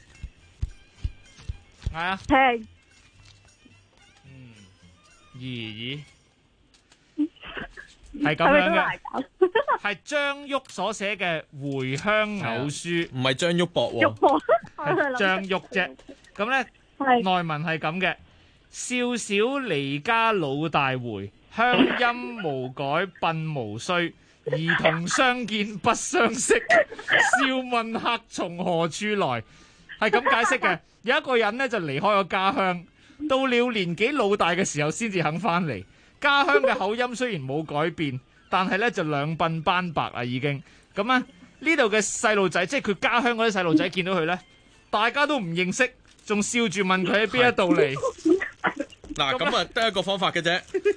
嗌啊！ 停。 咦？係咁樣嘅，係張旭所寫嘅《回鄉偶書》， 唔係張旭博喎， 係張旭啫。咁咧內文係咁嘅：少小離家老大回，鄉音無改鬢無衰。兒童相見不相識，笑問客從何處來。係咁解釋嘅。有一個人咧就離開咗家鄉，到了年紀老大嘅時候先至肯翻嚟。家鄉嘅口音雖然冇改變，但係咧就兩鬢斑白啦已經。咁啊呢度嘅細路仔，即係佢家鄉嗰啲細路仔見到佢咧，大家都唔認識，仲笑住問佢喺邊一度嚟。 嗱，咁啊得一個方法嘅啫，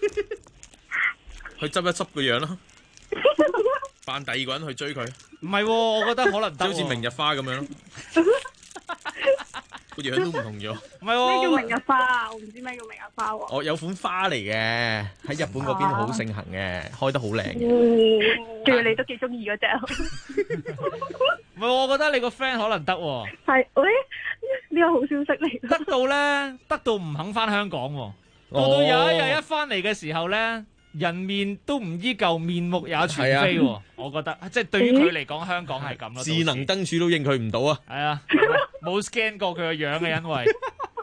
去執一執個樣咯，扮第二個人去追佢。 唔係，我覺得可能得， 好似明日花咁樣咯。個樣都唔同咗。 唔係咩叫明日花啊？我唔知咩叫明日花喎。 哦，有款花嚟嘅，喺日本嗰邊好盛行嘅，開得好靚嘅。 仲要你都幾中意嗰隻。 唔係，我覺得你個 friend 可能得喎。 係，喂，呢個好消息嚟。 得到咧，得到唔肯翻香港喎。到到有一日一翻嚟嘅時候咧，人面都唔依舊，面目也全非喎。我覺得即係對於佢嚟講，香港係咁咯。 智能燈柱都應佢唔到啊！ 係啊，冇 scan 過佢個樣嘅，因為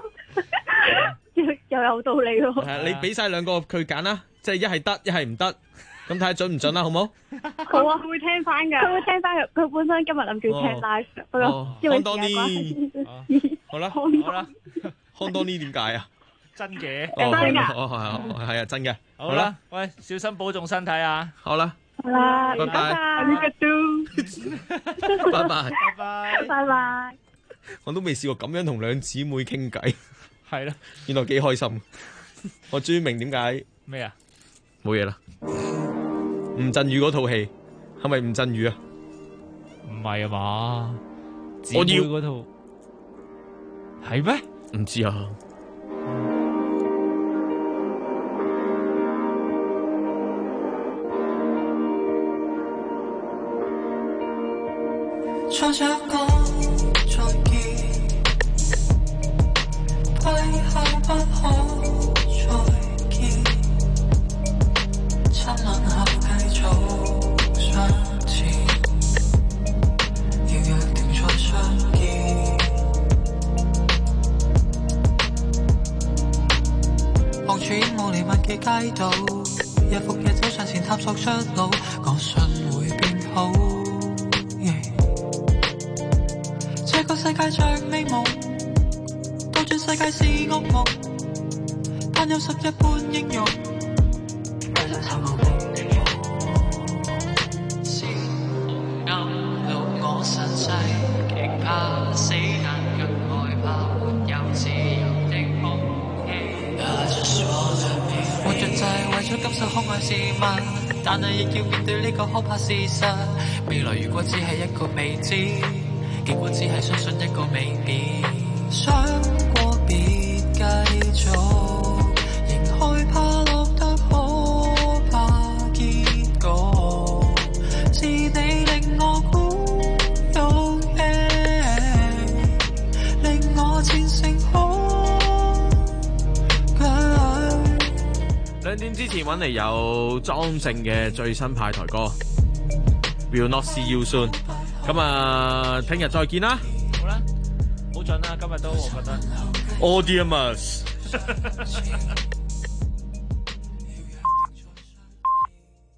又有道理喎。 係啊，你俾晒兩個佢揀啦，即係一係得，一係唔得，咁睇下準唔準啦，好冇？ 好啊，佢會聽翻㗎，佢會聽翻嘅。佢本身今日諗住聽 live，不過因為時間關係。 好啦， 好啦， 康多呢點解啊？ 真嘅， 係啊，真嘅。 好啦，喂，小心保重身體啊！ 好啦， 好啦， 拜拜，拜拜， 拜拜。 我都未試過咁樣同兩姊妹傾偈， 係啦， 原來幾開心。我終於明點解咩啊？ 冇嘢啦。吳鎮宇嗰套戲係咪吳鎮宇啊？ 唔係啊嘛， 我要嗰套係咩？ 唔知啊。 再着講再見，歸後不可再見，親吻後繼續向前，要約定再相見。望住煙霧瀰漫嘅街道，日復日走上前探索出路，我信會變好。這個世界像美夢，倒轉世界是噩夢，但有十一般英勇。為了尋夢的夢，是暗路我身世，極怕死，但更害怕沒有自由的空氣。活着就係為咗感受可愛事物，但係亦要面對呢個可怕事實。未來如果只係一個未知，結果只係相信一個未必，想過別繼續，仍害怕落得可怕結局，是你令我孤勇，令我戰勝恐懼。 2點之前揾嚟有莊正嘅最新派台歌 Will Not See You Soon。咁啊，聽日再見啦！ 好啦，好準啦，今日都我覺得。 Audimus